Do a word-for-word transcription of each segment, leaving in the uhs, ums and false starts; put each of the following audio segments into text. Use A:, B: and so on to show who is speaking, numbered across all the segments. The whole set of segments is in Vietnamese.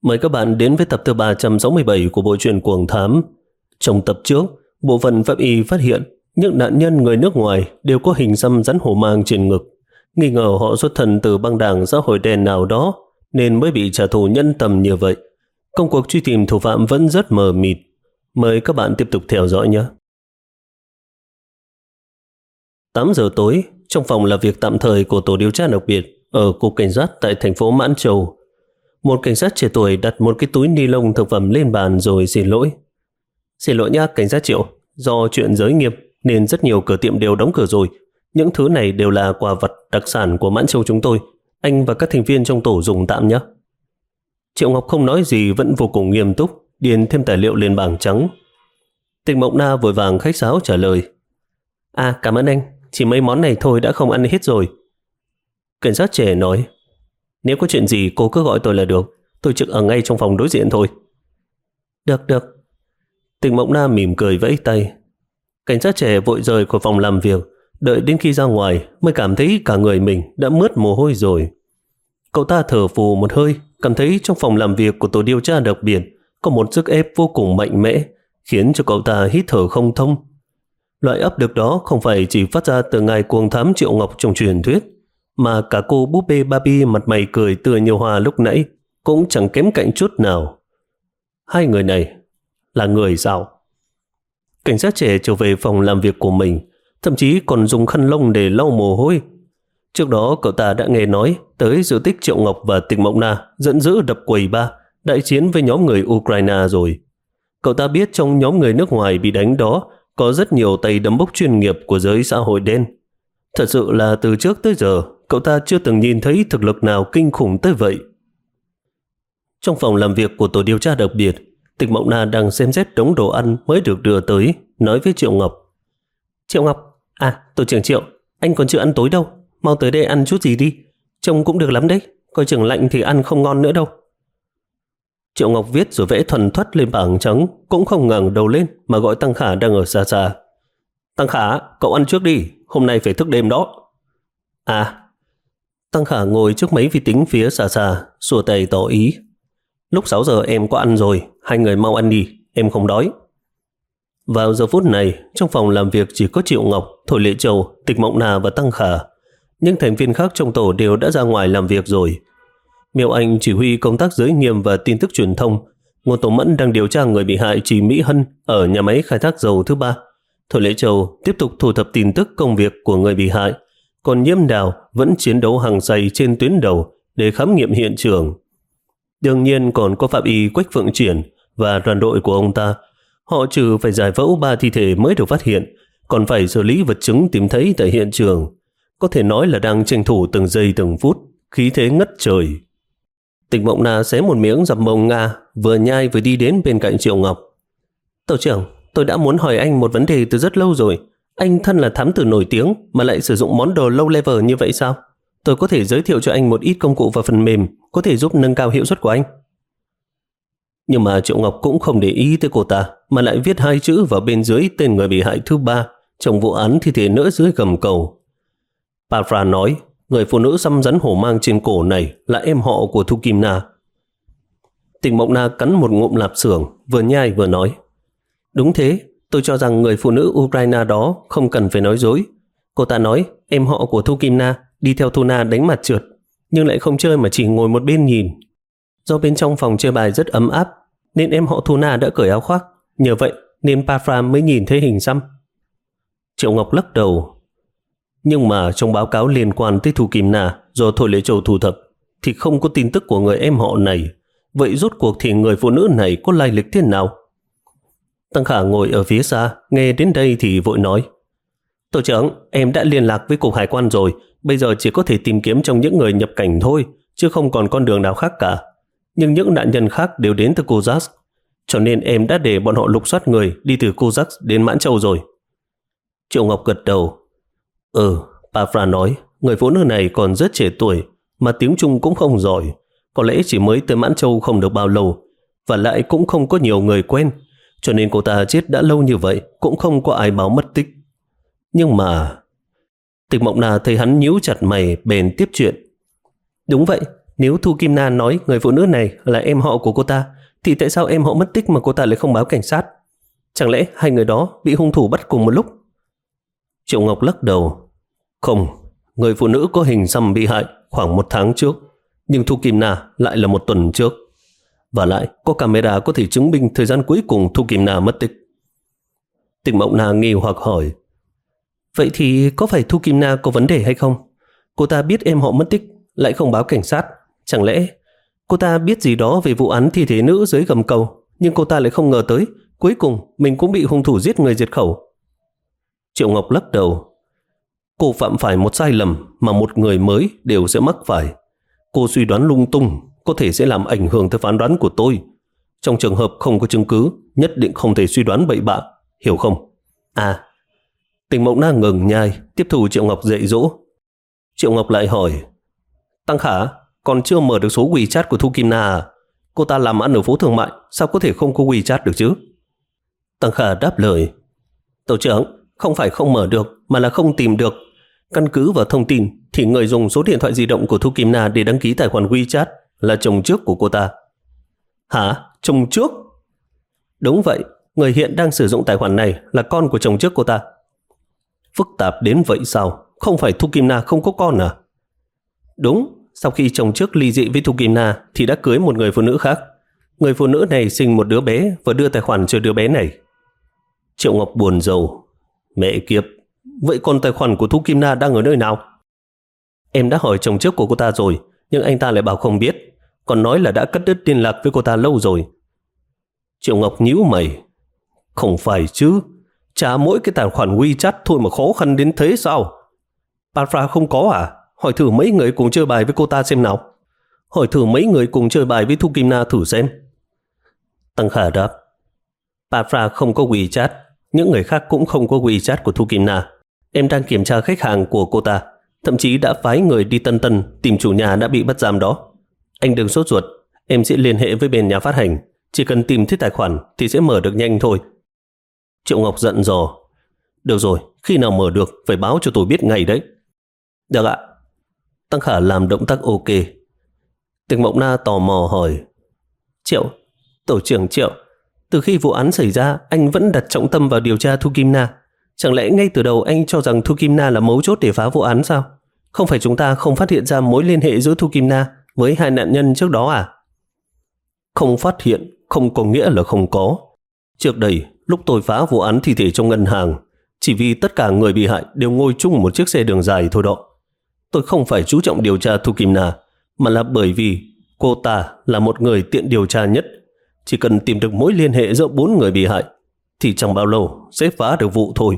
A: Mời các bạn đến với tập thứ ba trăm sáu mươi bảy của bộ truyện Cuồng Thám. Trong tập trước, bộ phận pháp y phát hiện những nạn nhân người nước ngoài đều có hình xăm rắn hổ mang trên ngực, nghi ngờ họ xuất thân từ băng đảng xã hội đen nào đó nên mới bị trả thù nhân tâm như vậy. Công cuộc truy tìm thủ phạm vẫn rất mờ mịt. Mời các bạn tiếp tục theo dõi nhé. tám giờ tối, trong phòng làm việc tạm thời của tổ điều tra đặc biệt ở cục cảnh sát tại thành phố Mãn Châu, một cảnh sát trẻ tuổi đặt một cái túi ni lông thực phẩm lên bàn rồi xin lỗi. Xin lỗi nhá cảnh sát Triệu, do chuyện giới nghiêm nên rất nhiều cửa tiệm đều đóng cửa rồi. Những thứ này đều là quà vật đặc sản của Mãn Châu chúng tôi. Anh và các thành viên trong tổ dùng tạm nhé. Triệu Ngọc không nói gì, vẫn vô cùng nghiêm túc, điền thêm tài liệu lên bảng trắng. Tịch Mộng Na vội vàng khách sáo trả lời. À cảm ơn anh, chỉ mấy món này thôi đã không ăn hết rồi. Cảnh sát trẻ nói, nếu có chuyện gì cô cứ gọi tôi là được, tôi trực ở ngay trong phòng đối diện thôi. Được được. Tịch Mộng Na mỉm cười vẫy tay. Cảnh sát trẻ vội rời khỏi phòng làm việc, đợi đến khi ra ngoài mới cảm thấy cả người mình đã mướt mồ hôi rồi. Cậu ta thở phù một hơi, cảm thấy trong phòng làm việc của tổ điều tra đặc biệt có một sức ép vô cùng mạnh mẽ, khiến cho cậu ta hít thở không thông. Loại áp lực đó không phải chỉ phát ra từ ngài cuồng thám Triệu Ngọc trong truyền thuyết, mà cả cô búp bê Barbie mặt mày cười tươi như hoa lúc nãy cũng chẳng kém cạnh chút nào. Hai người này là người sao? Cảnh sát trẻ trở về phòng làm việc của mình, thậm chí còn dùng khăn lông để lau mồ hôi. Trước đó cậu ta đã nghe nói tới sự tích Triệu Ngọc và Tịch Mộng Na giận dữ đập quầy bar đại chiến với nhóm người Ukraine rồi. Cậu ta biết trong nhóm người nước ngoài bị đánh đó có rất nhiều tay đấm bốc chuyên nghiệp của giới xã hội đen. Thật sự là từ trước tới giờ cậu ta chưa từng nhìn thấy thực lực nào kinh khủng tới vậy. Trong phòng làm việc của tổ điều tra đặc biệt, Tịch Mộng Na đang xem xét đống đồ ăn mới được đưa tới, nói với Triệu Ngọc. Triệu Ngọc, à tổ trưởng Triệu, anh còn chưa ăn tối đâu, mau tới đây ăn chút gì đi, trông cũng được lắm đấy, coi chừng lạnh thì ăn không ngon nữa đâu. Triệu Ngọc viết rồi vẽ thuần thoắt lên bảng trắng, cũng không ngẩng đầu lên mà gọi Tăng Khả đang ở xa xa. Tăng Khả, cậu ăn trước đi, hôm nay phải thức đêm đó. À, Tăng Khả ngồi trước mấy vi tính phía xa xa, xua tay tỏ ý. Lúc sáu giờ em có ăn rồi, hai người mau ăn đi, em không đói. Vào giờ phút này, trong phòng làm việc chỉ có Triệu Ngọc, Thôi Lệ Châu, Tịch Mộng Na và Tăng Khả. Những thành viên khác trong tổ đều đã ra ngoài làm việc rồi. Miêu Anh chỉ huy công tác giới nghiêm và tin tức truyền thông. Ngô Tổ Mẫn đang điều tra người bị hại Trì Mỹ Hân ở nhà máy khai thác dầu thứ ba. Thôi Lệ Châu tiếp tục thu thập tin tức công việc của người bị hại. Còn Nhiễm Đào vẫn chiến đấu hăng say trên tuyến đầu để khám nghiệm hiện trường. Đương nhiên còn có pháp y Quách Phượng Triển và đoàn đội của ông ta. Họ trừ phải giải phẫu ba thi thể mới được phát hiện, còn phải xử lý vật chứng tìm thấy tại hiện trường. Có thể nói là đang tranh thủ từng giây từng phút, khí thế ngất trời. Tịch Mộng Na xé một miếng dập mông Nga, vừa nhai vừa đi đến bên cạnh Triệu Ngọc. Tổ trưởng, tôi đã muốn hỏi anh một vấn đề từ rất lâu rồi. Anh thân là thám tử nổi tiếng mà lại sử dụng món đồ low level như vậy sao? Tôi có thể giới thiệu cho anh một ít công cụ và phần mềm có thể giúp nâng cao hiệu suất của anh. Nhưng mà Triệu Ngọc cũng không để ý tới cô ta, mà lại viết hai chữ vào bên dưới tên người bị hại thứ ba trong vụ án thi thể nữa dưới gầm cầu. Pafra nói, người phụ nữ xăm rắn hổ mang trên cổ này là em họ của Thu Kim Na. Tịch Mộng Na cắn một ngụm lạp xưởng, vừa nhai vừa nói. Đúng thế, tôi cho rằng người phụ nữ Ukraine đó không cần phải nói dối. Cô ta nói em họ của Thu Kim Na đi theo Thu Na đánh mặt trượt, nhưng lại không chơi mà chỉ ngồi một bên nhìn. Do bên trong phòng chơi bài rất ấm áp, nên em họ Thu Na đã cởi áo khoác. Nhờ vậy nên Pafra mới nhìn thấy hình xăm. Triệu Ngọc lắc đầu. Nhưng mà trong báo cáo liên quan tới Thu Kim Na do Thôi Lệ Châu thu thập thì không có tin tức của người em họ này. Vậy rốt cuộc thì người phụ nữ này có lai lịch thế nào? Tăng Khả ngồi ở phía xa, nghe đến đây thì vội nói. Tổ trưởng, em đã liên lạc với cục hải quan rồi, bây giờ chỉ có thể tìm kiếm trong những người nhập cảnh thôi, chứ không còn con đường nào khác cả. Nhưng những nạn nhân khác đều đến từ Kozak, cho nên em đã để bọn họ lục soát người đi từ Kozak đến Mãn Châu rồi. Triệu Ngọc gật đầu. Ừ, Pafra nói, người phụ nữ này còn rất trẻ tuổi, mà tiếng Trung cũng không giỏi, có lẽ chỉ mới tới Mãn Châu không được bao lâu, và lại cũng không có nhiều người quen, cho nên cô ta chết đã lâu như vậy cũng không có ai báo mất tích. Nhưng mà... Tịch Mộng Na thấy hắn nhíu chặt mày bèn tiếp chuyện. Đúng vậy, Nếu Thu Kim Na nói người phụ nữ này là em họ của cô ta, thì tại sao em họ mất tích mà cô ta lại không báo cảnh sát? Chẳng lẽ hai người đó bị hung thủ bắt cùng một lúc? Triệu Ngọc lắc đầu. Không, người phụ nữ có hình xăm bị hại khoảng một tháng trước, nhưng Thu Kim Na lại là một tuần trước. Và lại có camera có thể chứng minh thời gian cuối cùng Thu Kim Na mất tích. Tịch Mộng Na nghi hoặc hỏi, vậy thì có phải Thu Kim Na có vấn đề hay không? Cô ta biết em họ mất tích lại không báo cảnh sát. Chẳng lẽ cô ta biết gì đó về vụ án thi thể nữ dưới gầm cầu, nhưng cô ta lại không ngờ tới cuối cùng mình cũng bị hung thủ giết người diệt khẩu? Triệu Ngọc lắc đầu. Cô phạm phải một sai lầm mà một người mới đều sẽ mắc phải. Cô suy đoán lung tung có thể sẽ làm ảnh hưởng tới phán đoán của tôi. Trong trường hợp không có chứng cứ, nhất định không thể suy đoán bậy bạ, hiểu không? À, Tình Mộng Na ngừng nhai, tiếp thu Triệu Ngọc dạy dỗ. Triệu Ngọc lại hỏi, Tăng Khả, còn chưa mở được số WeChat của Thu Kim Na à? Cô ta làm ăn ở phố thương mại, sao có thể không có WeChat được chứ? Tăng Khả đáp lời, tổ trưởng, không phải không mở được mà là không tìm được. Căn cứ vào thông tin thì người dùng số điện thoại di động của Thu Kim Na để đăng ký tài khoản WeChat là chồng trước của cô ta. Hả? Chồng trước? Đúng vậy, người hiện đang sử dụng tài khoản này là con của chồng trước cô ta. Phức tạp đến vậy sao? Không phải Thu Kim Na không có con à? Đúng, sau khi chồng trước ly dị với Thu Kim Na thì đã cưới một người phụ nữ khác. Người phụ nữ này sinh một đứa bé và đưa tài khoản cho đứa bé này. Triệu Ngọc buồn rầu. Mẹ kiếp, vậy còn tài khoản của Thu Kim Na đang ở nơi nào? Em đã hỏi chồng trước của cô ta rồi, nhưng anh ta lại bảo không biết, còn nói là đã cắt đứt liên lạc với cô ta lâu rồi. Triệu Ngọc nhíu mày. Không phải chứ, chả mỗi cái tài khoản WeChat thôi mà khó khăn đến thế sao? Parfra không có à? Hỏi thử mấy người cùng chơi bài với cô ta xem nào. Hỏi thử mấy người cùng chơi bài với Thu Kim Na thử xem. Tăng Khả đáp, Parfra không có WeChat, những người khác cũng không có WeChat của Thu Kim Na. Em đang kiểm tra khách hàng của cô ta, thậm chí đã phái người đi Tân Tân tìm chủ nhà đã bị bắt giam đó. Anh đừng sốt ruột, em sẽ liên hệ với bên nhà phát hành, chỉ cần tìm thấy tài khoản thì sẽ mở được nhanh thôi. Triệu Ngọc giận dò. Được rồi, khi nào mở được phải báo cho tôi biết ngay đấy. Được ạ. Tăng Khả làm động tác ok. Tịch Mộng Na tò mò hỏi, Triệu, tổ trưởng Triệu, từ khi vụ án xảy ra anh vẫn đặt trọng tâm vào điều tra Thu Kim Na. Chẳng lẽ ngay từ đầu anh cho rằng Thu Kim Na là mấu chốt để phá vụ án sao? Không phải chúng ta không phát hiện ra mối liên hệ giữa Thu Kim Na với hai nạn nhân trước đó à? Không phát hiện không có nghĩa là không có. Trước đây, lúc tôi phá vụ án thi thể trong ngân hàng, chỉ vì tất cả người bị hại đều ngồi chung một chiếc xe đường dài thôi đó. Tôi không phải chú trọng điều tra Thu Kim Na, mà là bởi vì cô ta là một người tiện điều tra nhất. Chỉ cần tìm được mối liên hệ giữa bốn người bị hại thì chẳng bao lâu sẽ phá được vụ thôi.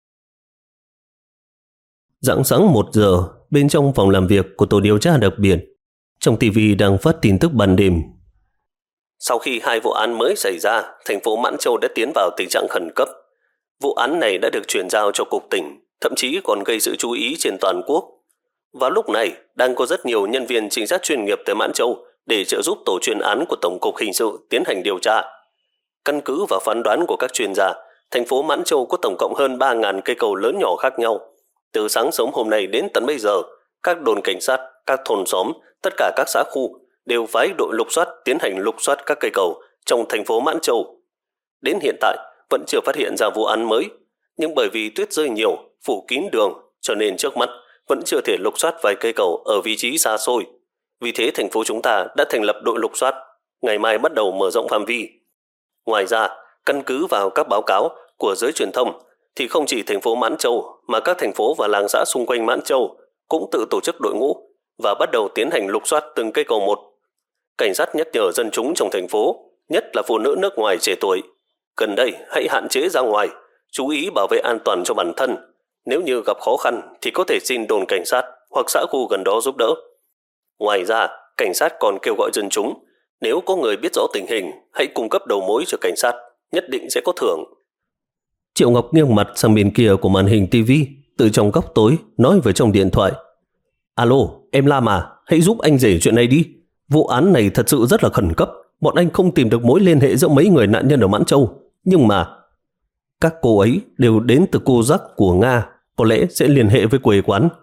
A: Rạng sáng một giờ, bên trong phòng làm việc của tổ điều tra đặc biệt, trong ti vi đang phát tin tức ban đêm. Sau khi hai vụ án mới xảy ra, thành phố Mãn Châu đã tiến vào tình trạng khẩn cấp. Vụ án này đã được chuyển giao cho cục tỉnh, thậm chí còn gây sự chú ý trên toàn quốc. Vào lúc này, đang có rất nhiều nhân viên trinh sát chuyên nghiệp tới Mãn Châu để trợ giúp tổ chuyên án của Tổng cục Hình sự tiến hành điều tra. Căn cứ vào phán đoán của các chuyên gia, thành phố Mãn Châu có tổng cộng hơn ba nghìn cây cầu lớn nhỏ khác nhau. Từ sáng sớm hôm nay đến tận bây giờ, các đồn cảnh sát, các thôn xóm, tất cả các xã khu đều phái đội lục soát tiến hành lục soát các cây cầu trong thành phố Mãn Châu. Đến hiện tại vẫn chưa phát hiện ra vụ án mới, nhưng bởi vì tuyết rơi nhiều, phủ kín đường, cho nên trước mắt vẫn chưa thể lục soát vài cây cầu ở vị trí xa xôi. Vì thế thành phố chúng ta đã thành lập đội lục soát, ngày mai bắt đầu mở rộng phạm vi. Ngoài ra, căn cứ vào các báo cáo của giới truyền thông, thì không chỉ thành phố Mãn Châu mà các thành phố và làng xã xung quanh Mãn Châu cũng tự tổ chức đội ngũ và bắt đầu tiến hành lục soát từng cây cầu một. Cảnh sát nhắc nhở dân chúng trong thành phố, nhất là phụ nữ nước ngoài trẻ tuổi, gần đây hãy hạn chế ra ngoài, chú ý bảo vệ an toàn cho bản thân. Nếu như gặp khó khăn thì có thể xin đồn cảnh sát hoặc xã khu gần đó giúp đỡ. Ngoài ra, cảnh sát còn kêu gọi dân chúng, nếu có người biết rõ tình hình, hãy cung cấp đầu mối cho cảnh sát, nhất định sẽ có thưởng. Triệu Ngọc nghiêng mặt sang bên kia của màn hình tivi, từ trong góc tối nói với trong điện thoại. Alo, em Lam à, hãy giúp anh rể chuyện này đi. Vụ án này thật sự rất là khẩn cấp. Bọn anh không tìm được mối liên hệ giữa mấy người nạn nhân ở Mãn Châu. Nhưng mà các cô ấy đều đến từ cô giác của Nga, có lẽ sẽ liên hệ với quê quán.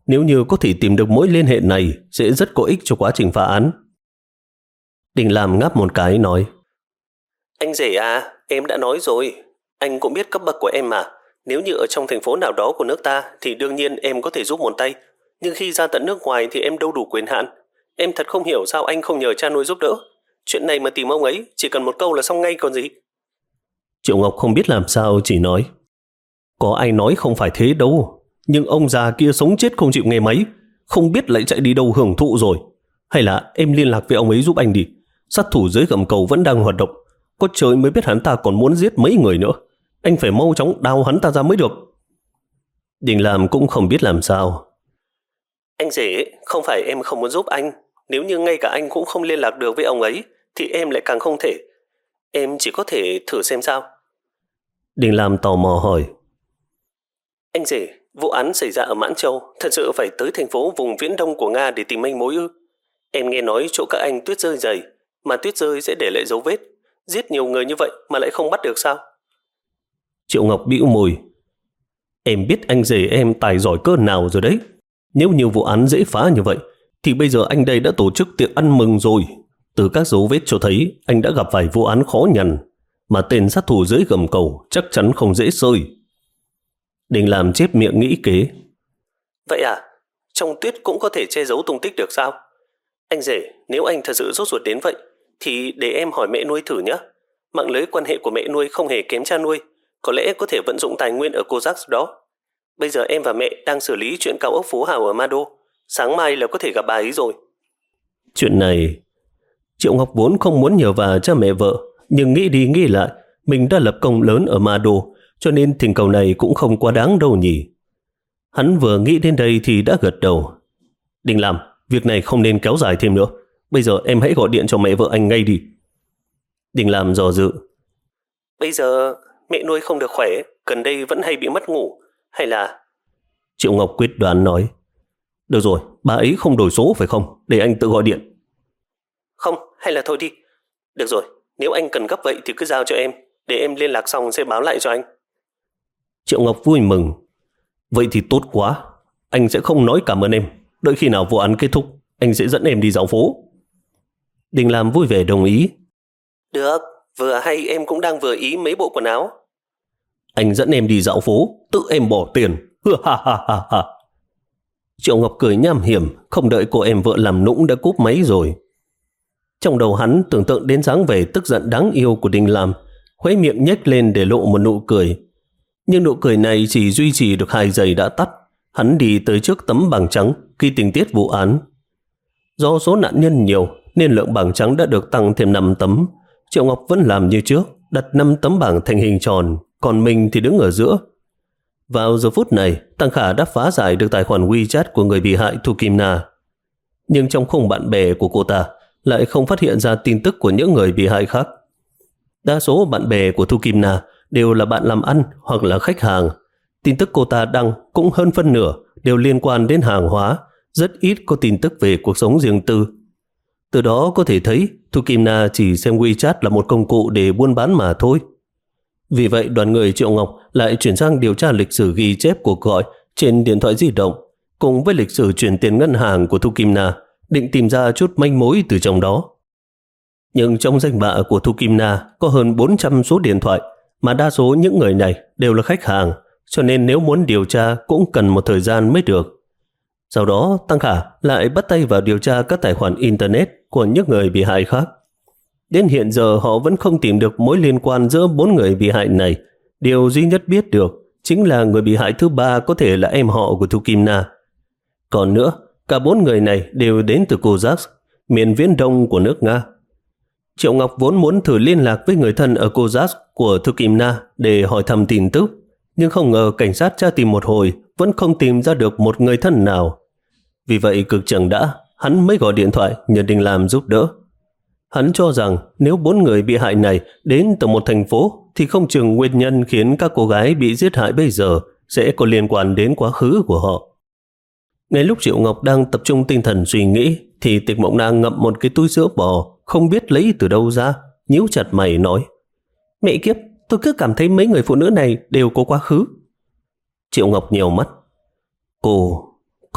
A: Nếu như có thể tìm được mối liên hệ này sẽ rất có ích cho quá trình phá án. Đình Lam ngáp một cái nói: Anh rể à, em đã nói rồi. Anh cũng biết cấp bậc của em mà. Nếu như ở trong thành phố nào đó của nước ta thì đương nhiên em có thể giúp một tay. Nhưng khi ra tận nước ngoài thì em đâu đủ quyền hạn. Em thật không hiểu sao anh không nhờ cha nuôi giúp đỡ. Chuyện này mà tìm ông ấy chỉ cần một câu là xong ngay còn gì. Triệu Ngọc không biết làm sao, chỉ nói: Có ai nói không phải thế đâu. Nhưng ông già kia sống chết không chịu nghe máy, không biết lại chạy đi đâu hưởng thụ rồi. Hay là em liên lạc với ông ấy giúp anh đi. Sát thủ dưới gầm cầu vẫn đang hoạt động. Có trời mới biết hắn ta còn muốn giết mấy người nữa. Anh phải mau chóng đào hắn ta ra mới được. Đình Lam cũng không biết làm sao. Anh rể, không phải em không muốn giúp anh. Nếu như ngay cả anh cũng không liên lạc được với ông ấy thì em lại càng không thể. Em chỉ có thể thử xem sao. Đình Lam tò mò hỏi: Anh rể, vụ án xảy ra ở Mãn Châu thật sự phải tới thành phố vùng viễn đông của Nga để tìm manh mối ư? Em nghe nói chỗ các anh tuyết rơi dày, mà tuyết rơi sẽ để lại dấu vết. Giết nhiều người như vậy mà lại không bắt được sao? Triệu Ngọc bĩu môi: Em biết anh rể em tài giỏi cỡ nào rồi đấy. Nếu như vụ án dễ phá như vậy thì bây giờ anh đây đã tổ chức tiệc ăn mừng rồi. Từ các dấu vết cho thấy anh đã gặp phải vụ án khó nhằn, mà tên sát thủ dưới gầm cầu chắc chắn không dễ xơi. Đình Lam chép miệng nghĩ kế: Vậy à, trong tuyết cũng có thể che giấu tung tích được sao? Anh rể, nếu anh thật sự rốt ruột đến vậy thì để em hỏi mẹ nuôi thử nhé. Mạng lưới quan hệ của mẹ nuôi không hề kém cha nuôi, có lẽ có thể vận dụng tài nguyên ở Kozak đó. Bây giờ em và mẹ đang xử lý chuyện cao ốc Phú Hào ở Mado. Sáng mai là có thể gặp bà ấy rồi. Chuyện này, Triệu Ngọc vốn không muốn nhờ vả cha mẹ vợ, nhưng nghĩ đi nghĩ lại, mình đã lập công lớn ở Mado, cho nên thỉnh cầu này cũng không quá đáng đâu nhỉ. Hắn vừa nghĩ đến đây thì đã gật đầu. Đình Lam, việc này không nên kéo dài thêm nữa. Bây giờ em hãy gọi điện cho mẹ vợ anh ngay đi. Đình Lam dò dự: Bây giờ mẹ nuôi không được khỏe, gần đây vẫn hay bị mất ngủ. Hay là... Triệu Ngọc quyết đoán nói: Được rồi, bà ấy không đổi số phải không? Để anh tự gọi điện. Không, hay là thôi đi. Được rồi, nếu anh cần gấp vậy thì cứ giao cho em. Để em liên lạc xong sẽ báo lại cho anh. Triệu Ngọc vui mừng: Vậy thì tốt quá. Anh sẽ không nói cảm ơn em. Đợi khi nào vụ án kết thúc, anh sẽ dẫn em đi dạo phố. Đình Lam vui vẻ đồng ý: Được, vừa hay em cũng đang vừa ý mấy bộ quần áo. Anh dẫn em đi dạo phố, tự em bỏ tiền. Ha ha ha ha. Triệu Ngọc cười nham hiểm, không đợi cô em vợ làm nũng đã cúp máy rồi. Trong đầu hắn tưởng tượng đến dáng vẻ tức giận đáng yêu của Đình Lam, khóe miệng nhếch lên để lộ một nụ cười. Nhưng nụ cười này chỉ duy trì được hai giây đã tắt. Hắn đi tới trước tấm bảng trắng ghi tình tiết vụ án. Do số nạn nhân nhiều nên lượng bảng trắng đã được tăng thêm năm tấm. Triệu Ngọc vẫn làm như trước, đặt năm tấm bảng thành hình tròn, còn mình thì đứng ở giữa. Vào giờ phút này, Tăng Khả đã phá giải được tài khoản WeChat của người bị hại Thu Kim Na. Nhưng trong khung bạn bè của cô ta lại không phát hiện ra tin tức của những người bị hại khác. Đa số bạn bè của Thu Kim Na đều là bạn làm ăn hoặc là khách hàng. Tin tức cô ta đăng cũng hơn phân nửa đều liên quan đến hàng hóa, rất ít có tin tức về cuộc sống riêng tư. Từ đó có thể thấy Thu Kim Na chỉ xem WeChat là một công cụ để buôn bán mà thôi. Vì vậy đoàn người Triệu Ngọc lại chuyển sang điều tra lịch sử ghi chép cuộc gọi trên điện thoại di động cùng với lịch sử chuyển tiền ngân hàng của Thu Kim Na, định tìm ra chút manh mối từ trong đó. Nhưng trong danh bạ của Thu Kim Na có hơn bốn trăm số điện thoại, mà đa số những người này đều là khách hàng, cho nên nếu muốn điều tra cũng cần một thời gian mới được. Sau đó Tăng Khả lại bắt tay vào điều tra các tài khoản Internet của những người bị hại khác. Đến hiện giờ họ vẫn không tìm được mối liên quan giữa bốn người bị hại này. Điều duy nhất biết được chính là người bị hại thứ ba có thể là em họ của Thu Kim Na. Còn nữa, cả bốn người này đều đến từ Kozak, miền viễn đông của nước Nga. Triệu Ngọc vốn muốn thử liên lạc với người thân ở Kozak của Thu Kim Na để hỏi thăm tin tức, nhưng không ngờ cảnh sát tra tìm một hồi vẫn không tìm ra được một người thân nào. Vì vậy cực chẳng đã, hắn mới gọi điện thoại nhờ Đình Lam giúp đỡ. Hắn cho rằng nếu bốn người bị hại này đến từ một thành phố thì không chừng nguyên nhân khiến các cô gái bị giết hại bây giờ sẽ có liên quan đến quá khứ của họ. Ngay lúc Triệu Ngọc đang tập trung tinh thần suy nghĩ thì Tịch Mộng Na ngậm một cái túi sữa bò không biết lấy từ đâu ra, nhíu chặt mày nói: Mẹ kiếp, tôi cứ cảm thấy mấy người phụ nữ này đều có quá khứ. Triệu Ngọc nhèo mắt: Cô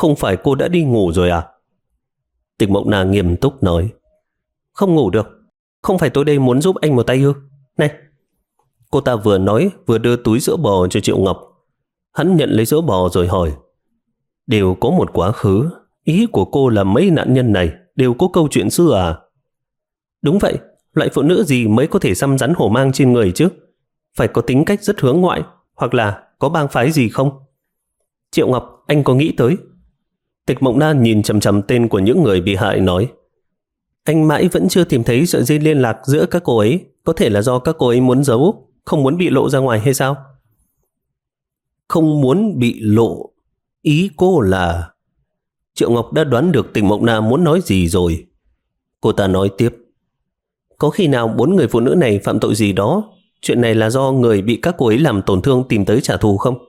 A: không phải cô đã đi ngủ rồi à? Tịch Mộng Na nghiêm túc nói. Không ngủ được, không phải tôi đây muốn giúp anh một tay ư? Này. Cô ta vừa nói vừa đưa túi sữa bò cho Triệu Ngọc. Hắn nhận lấy sữa bò rồi hỏi. Đều có một quá khứ. Ý của cô là mấy nạn nhân này đều có câu chuyện xưa à? Đúng vậy, loại phụ nữ gì mới có thể xăm rắn hổ mang trên người chứ? Phải có tính cách rất hướng ngoại, hoặc là có bang phái gì không? Triệu Ngọc, anh có nghĩ tới? Tịch Mộng Na nhìn chằm chằm tên của những người bị hại nói. Anh mãi vẫn chưa tìm thấy sợi dây liên lạc giữa các cô ấy. Có thể là do các cô ấy muốn giấu, không muốn bị lộ ra ngoài hay sao? Không muốn bị lộ. Ý cô là... Triệu Ngọc đã đoán được Tịch Mộng Na muốn nói gì rồi. Cô ta nói tiếp. Có khi nào bốn người phụ nữ này phạm tội gì đó, chuyện này là do người bị các cô ấy làm tổn thương tìm tới trả thù không?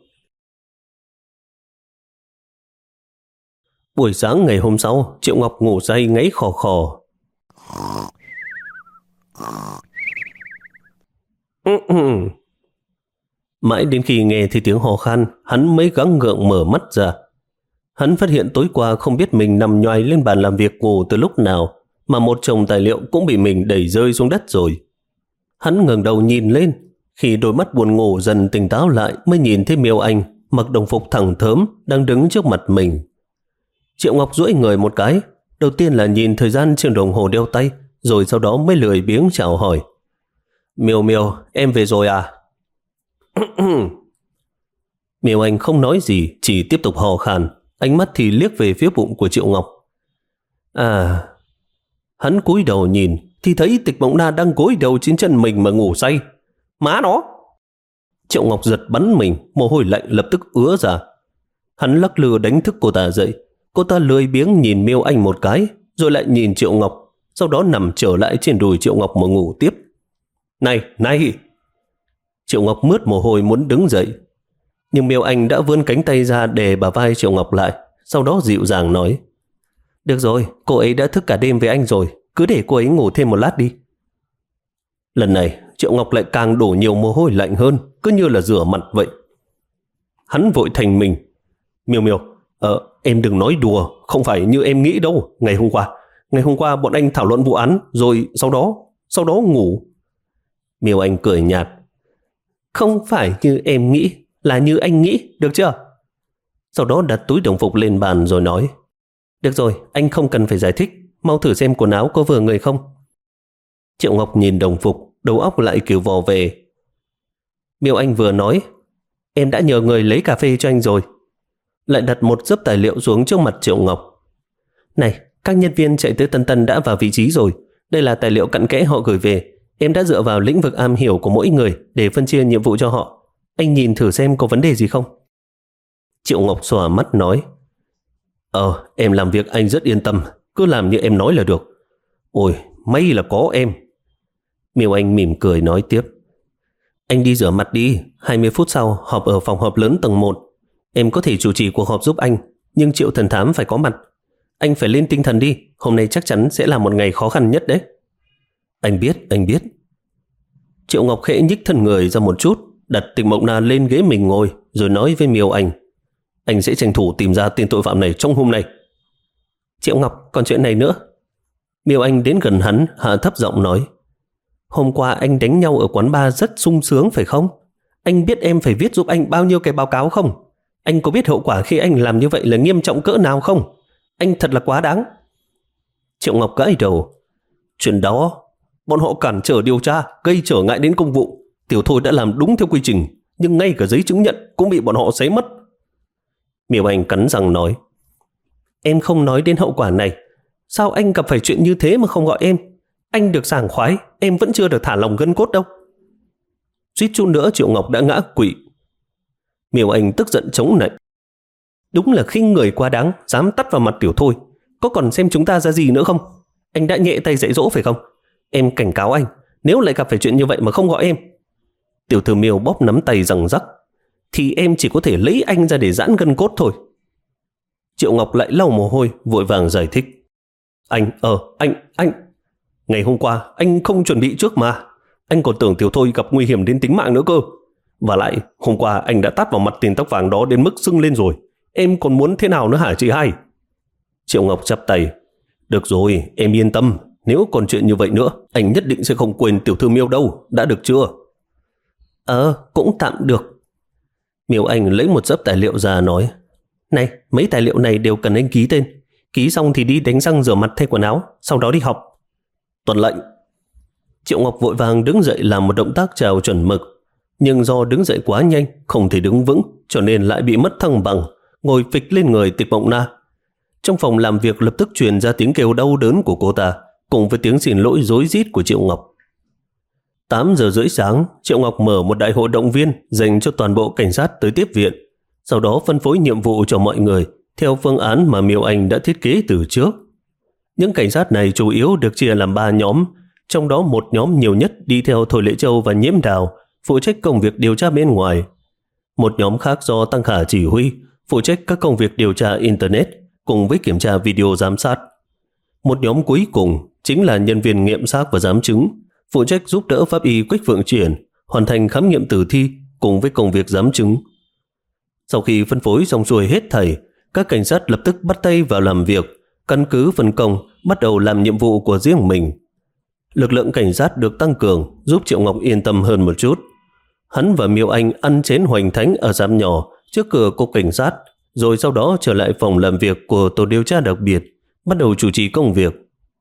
A: Buổi sáng ngày hôm sau, Triệu Ngọc ngủ say ngáy khò khò. Mãi đến khi nghe thấy tiếng hò khan, hắn mới gắng gượng mở mắt ra. Hắn phát hiện tối qua không biết mình nằm nhoài lên bàn làm việc ngủ từ lúc nào, mà một chồng tài liệu cũng bị mình đẩy rơi xuống đất rồi. Hắn ngẩng đầu nhìn lên, khi đôi mắt buồn ngủ dần tỉnh táo lại mới nhìn thấy Miêu Anh mặc đồng phục thẳng thớm đang đứng trước mặt mình. Triệu Ngọc duỗi người một cái, đầu tiên là nhìn thời gian trên đồng hồ đeo tay, rồi sau đó mới lười biếng chào hỏi. Miêu Miêu, em về rồi à? Miêu Anh không nói gì, chỉ tiếp tục hò khan, ánh mắt thì liếc về phía bụng của Triệu Ngọc. À... Hắn cúi đầu nhìn thì thấy Tịch Mộng Na đang gối đầu trên chân mình mà ngủ say. Má nó! Triệu Ngọc giật bắn mình, mồ hôi lạnh lập tức ứa ra. Hắn lắc lư đánh thức cô ta dậy. Cô ta lười biếng nhìn Miêu Anh một cái, rồi lại nhìn Triệu Ngọc, sau đó nằm trở lại trên đùi Triệu Ngọc mà ngủ tiếp. Này, này! Triệu Ngọc mướt mồ hôi muốn đứng dậy, nhưng Miêu Anh đã vươn cánh tay ra đè bả vai Triệu Ngọc lại, sau đó dịu dàng nói. Được rồi, cô ấy đã thức cả đêm với anh rồi, cứ để cô ấy ngủ thêm một lát đi. Lần này, Triệu Ngọc lại càng đổ nhiều mồ hôi lạnh hơn, cứ như là rửa mặt vậy. Hắn vội thành mình. Miêu Miêu, ờ, em đừng nói đùa, không phải như em nghĩ đâu. Ngày hôm qua, ngày hôm qua bọn anh thảo luận vụ án, rồi sau đó, sau đó ngủ. Miêu Anh cười nhạt. Không phải như em nghĩ, là như anh nghĩ, được chưa? Sau đó đặt túi đồng phục lên bàn rồi nói. Được rồi, anh không cần phải giải thích, mau thử xem quần áo có vừa người không. Triệu Ngọc nhìn đồng phục, đầu óc lại kiểu vò về. Miêu Anh vừa nói, em đã nhờ người lấy cà phê cho anh rồi. Lại đặt một xấp tài liệu xuống trước mặt Triệu Ngọc. Này, các nhân viên chạy tới Tân Tân đã vào vị trí rồi. Đây là tài liệu cặn kẽ họ gửi về. Em đã dựa vào lĩnh vực am hiểu của mỗi người để phân chia nhiệm vụ cho họ. Anh nhìn thử xem có vấn đề gì không. Triệu Ngọc xòa mắt nói. Ờ, em làm việc anh rất yên tâm, cứ làm như em nói là được. Ôi, may là có em. Miêu Anh mỉm cười nói tiếp. Anh đi rửa mặt đi, hai mươi phút sau họp ở phòng họp lớn tầng một. Em có thể chủ trì cuộc họp giúp anh, nhưng Triệu thần thám phải có mặt. Anh phải lên tinh thần đi, hôm nay chắc chắn sẽ là một ngày khó khăn nhất đấy. Anh biết, anh biết. Triệu Ngọc khẽ nhích thân người ra một chút, đặt Tịch Mộng Na lên ghế mình ngồi, rồi nói với Miêu Anh. Anh sẽ tranh thủ tìm ra tên tội phạm này trong hôm nay. Triệu Ngọc, còn chuyện này nữa. Miêu Anh đến gần hắn, hạ thấp giọng nói. Hôm qua anh đánh nhau ở quán bar rất sung sướng phải không? Anh biết em phải viết giúp anh bao nhiêu cái báo cáo không? Anh có biết hậu quả khi anh làm như vậy là nghiêm trọng cỡ nào không? Anh thật là quá đáng. Triệu Ngọc gãi đầu. Chuyện đó, bọn họ cản trở điều tra, gây trở ngại đến công vụ. Tiểu Thôi đã làm đúng theo quy trình, nhưng ngay cả giấy chứng nhận cũng bị bọn họ xé mất. Miêu Anh cắn răng nói. Em không nói đến hậu quả này. Sao anh gặp phải chuyện như thế mà không gọi em? Anh được sảng khoái, em vẫn chưa được thả lòng gân cốt đâu. Suýt chút nữa Triệu Ngọc đã ngã quỵ. Miêu Anh tức giận chống nạnh. Đúng là khinh người quá đáng, dám tắt vào mặt Tiểu Thôi. Có còn xem chúng ta ra gì nữa không? Anh đã nhẹ tay dạy dỗ phải không? Em cảnh cáo anh, nếu lại gặp phải chuyện như vậy mà không gọi em. Tiểu thư Miêu bóp nắm tay rằng rắc. Thì em chỉ có thể lấy anh ra để giãn gân cốt thôi. Triệu Ngọc lại lau mồ hôi, vội vàng giải thích. Anh, ờ, anh, anh. Ngày hôm qua, anh không chuẩn bị trước mà. Anh còn tưởng Tiểu Thôi gặp nguy hiểm đến tính mạng nữa cơ. Và lại, hôm qua anh đã tát vào mặt tiền tóc vàng đó đến mức sưng lên rồi. Em còn muốn thế nào nữa hả chị hai? Triệu Ngọc chắp tay. Được rồi, em yên tâm. Nếu còn chuyện như vậy nữa, anh nhất định sẽ không quên tiểu thư Miêu đâu. Đã được chưa? Ờ, cũng tạm được. Miêu Anh lấy một xấp tài liệu ra nói. Này, mấy tài liệu này đều cần anh ký tên. Ký xong thì đi đánh răng rửa mặt thay quần áo, sau đó đi học. Tuân lệnh. Triệu Ngọc vội vàng đứng dậy làm một động tác chào chuẩn mực. Nhưng do đứng dậy quá nhanh, không thể đứng vững, cho nên lại bị mất thăng bằng, ngồi phịch lên người Tịch Mộng Na. Trong phòng làm việc lập tức truyền ra tiếng kêu đau đớn của cô ta, cùng với tiếng xin lỗi rối rít của Triệu Ngọc. tám giờ rưỡi sáng, Triệu Ngọc mở một đại hội động viên dành cho toàn bộ cảnh sát tới tiếp viện, sau đó phân phối nhiệm vụ cho mọi người theo phương án mà Miêu Anh đã thiết kế từ trước. Những cảnh sát này chủ yếu được chia làm ba nhóm, trong đó một nhóm nhiều nhất đi theo Thôi Lệ Châu và Nhiễm Đào, phụ trách công việc điều tra bên ngoài. Một nhóm khác do Tăng Khả chỉ huy, phụ trách các công việc điều tra Internet cùng với kiểm tra video giám sát. Một nhóm cuối cùng chính là nhân viên nghiệm xác và giám chứng, phụ trách giúp đỡ pháp y Quách Phượng Triển hoàn thành khám nghiệm tử thi cùng với công việc giám chứng. Sau khi phân phối xong xuôi hết thảy, các cảnh sát lập tức bắt tay vào làm việc, căn cứ phân công bắt đầu làm nhiệm vụ của riêng mình. Lực lượng cảnh sát được tăng cường giúp Triệu Ngọc yên tâm hơn một chút. Hắn và Miêu Anh ăn chén hoành thánh ở giám nhỏ trước cửa cục cảnh sát, rồi sau đó trở lại phòng làm việc của tổ điều tra đặc biệt, bắt đầu chủ trì công việc.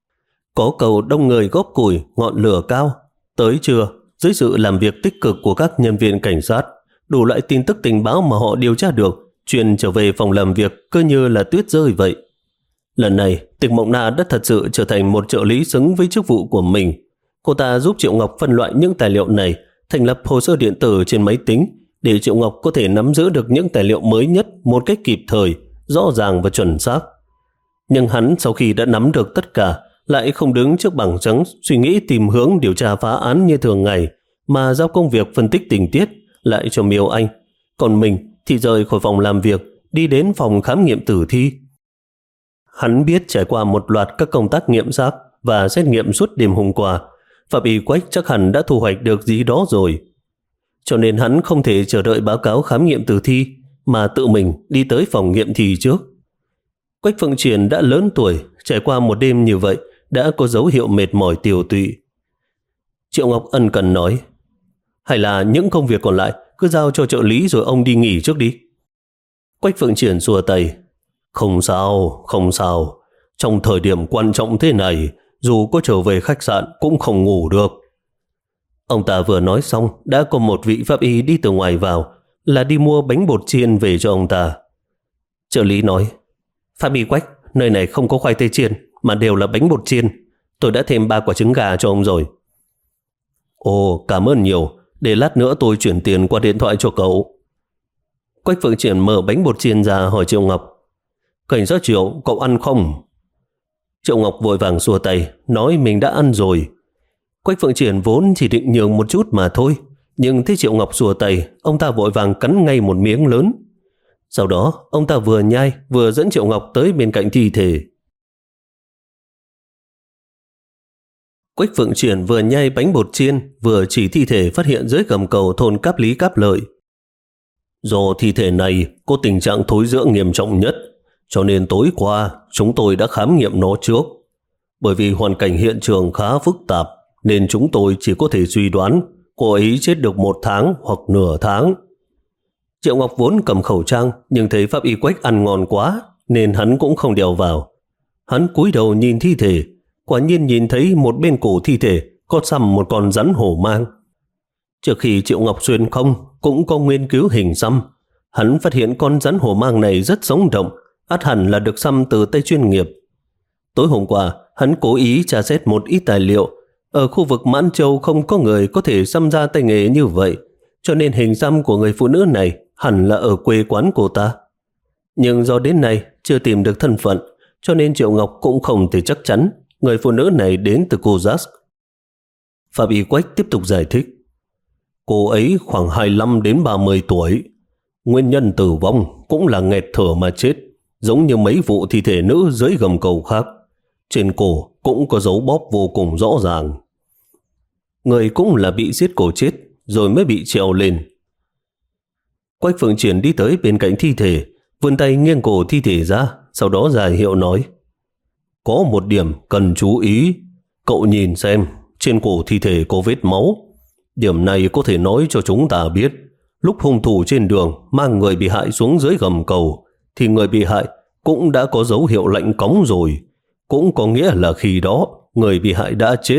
A: Có cầu đông người góp củi, ngọn lửa cao. Tới trưa, dưới sự làm việc tích cực của các nhân viên cảnh sát, đủ loại tin tức tình báo mà họ điều tra được truyền trở về phòng làm việc cứ như là tuyết rơi vậy. Lần này, Tịch Mộng Na đã thật sự trở thành một trợ lý xứng với chức vụ của mình. Cô ta giúp Triệu Ngọc phân loại những tài liệu này, thành lập hồ sơ điện tử trên máy tính để Triệu Ngọc có thể nắm giữ được những tài liệu mới nhất một cách kịp thời, rõ ràng và chuẩn xác. Nhưng hắn sau khi đã nắm được tất cả, lại không đứng trước bảng trắng suy nghĩ tìm hướng điều tra phá án như thường ngày, mà giao công việc phân tích tình tiết lại cho Miêu Anh. Còn mình thì rời khỏi phòng làm việc, đi đến phòng khám nghiệm tử thi. Hắn biết trải qua một loạt các công tác nghiệm xác và xét nghiệm suốt đêm hôm qua, pháp y Quách chắc hẳn đã thu hoạch được gì đó rồi. Cho nên hắn không thể chờ đợi báo cáo khám nghiệm tử thi, mà tự mình đi tới phòng nghiệm thi trước. Quách Phượng Triển đã lớn tuổi, trải qua một đêm như vậy, đã có dấu hiệu mệt mỏi tiều tụy. Triệu Ngọc ân cần nói, hay là những công việc còn lại cứ giao cho trợ lý rồi ông đi nghỉ trước đi. Quách Phượng Triển xua tay, không sao, không sao. Trong thời điểm quan trọng thế này, dù có trở về khách sạn cũng không ngủ được. Ông ta vừa nói xong, đã có một vị pháp y đi từ ngoài vào, là đi mua bánh bột chiên về cho ông ta. Trợ lý nói, pháp y Quách, nơi này không có khoai tây chiên, mà đều là bánh bột chiên. Tôi đã thêm ba quả trứng gà cho ông rồi. Ồ, cảm ơn nhiều. Để lát nữa tôi chuyển tiền qua điện thoại cho cậu. Quách Phượng Triển mở bánh bột chiên ra hỏi Triệu Ngọc, cảnh sát Triệu, cậu ăn không? Triệu Ngọc vội vàng xua tay, nói mình đã ăn rồi. Quách Phượng Triển vốn chỉ định nhường một chút mà thôi, nhưng thấy Triệu Ngọc xua tay, ông ta vội vàng cắn ngay một miếng lớn. Sau đó, ông ta vừa nhai, vừa dẫn Triệu Ngọc tới bên cạnh thi thể. Quách Phượng Triển vừa nhai bánh bột chiên, vừa chỉ thi thể phát hiện dưới gầm cầu thôn Cáp Lý Cáp Lợi. Do thi thể này có tình trạng thối rữa nghiêm trọng nhất, cho nên tối qua chúng tôi đã khám nghiệm nó trước. Bởi vì hoàn cảnh hiện trường khá phức tạp, nên chúng tôi chỉ có thể suy đoán cô ấy chết được một tháng hoặc nửa tháng. Triệu Ngọc vốn cầm khẩu trang, nhưng thấy pháp y Quách ăn ngon quá, nên hắn cũng không đeo vào. Hắn cúi đầu nhìn thi thể, quả nhiên nhìn thấy một bên cổ thi thể có xăm một con rắn hổ mang. Trước khi Triệu Ngọc xuyên không cũng có nghiên cứu hình xăm, hắn phát hiện con rắn hổ mang này rất sống động, ắt hẳn là được xăm từ tay chuyên nghiệp. Tối hôm qua, hắn cố ý tra xét một ít tài liệu. Ở khu vực Mãn Châu không có người có thể xăm ra tay nghề như vậy, cho nên hình xăm của người phụ nữ này hẳn là ở quê quán cô ta. Nhưng do đến nay chưa tìm được thân phận, cho nên Triệu Ngọc cũng không thể chắc chắn người phụ nữ này đến từ Kozak. Pháp y Quách tiếp tục giải thích. Cô ấy khoảng hai mươi lăm đến ba mươi tuổi. Nguyên nhân tử vong cũng là nghẹt thở mà chết, giống như mấy vụ thi thể nữ dưới gầm cầu khác. Trên cổ cũng có dấu bóp vô cùng rõ ràng. Người cũng là bị giết cổ chết rồi mới bị treo lên. Quách Phượng Triển đi tới bên cạnh thi thể, vươn tay nghiêng cổ thi thể ra, sau đó ra hiệu nói: Có một điểm cần chú ý. Cậu nhìn xem, trên cổ thi thể có vết máu. Điểm này có thể nói cho chúng ta biết, lúc hung thủ trên đường mang người bị hại xuống dưới gầm cầu, thì người bị hại cũng đã có dấu hiệu lạnh cống rồi. Cũng có nghĩa là khi đó, người bị hại đã chết.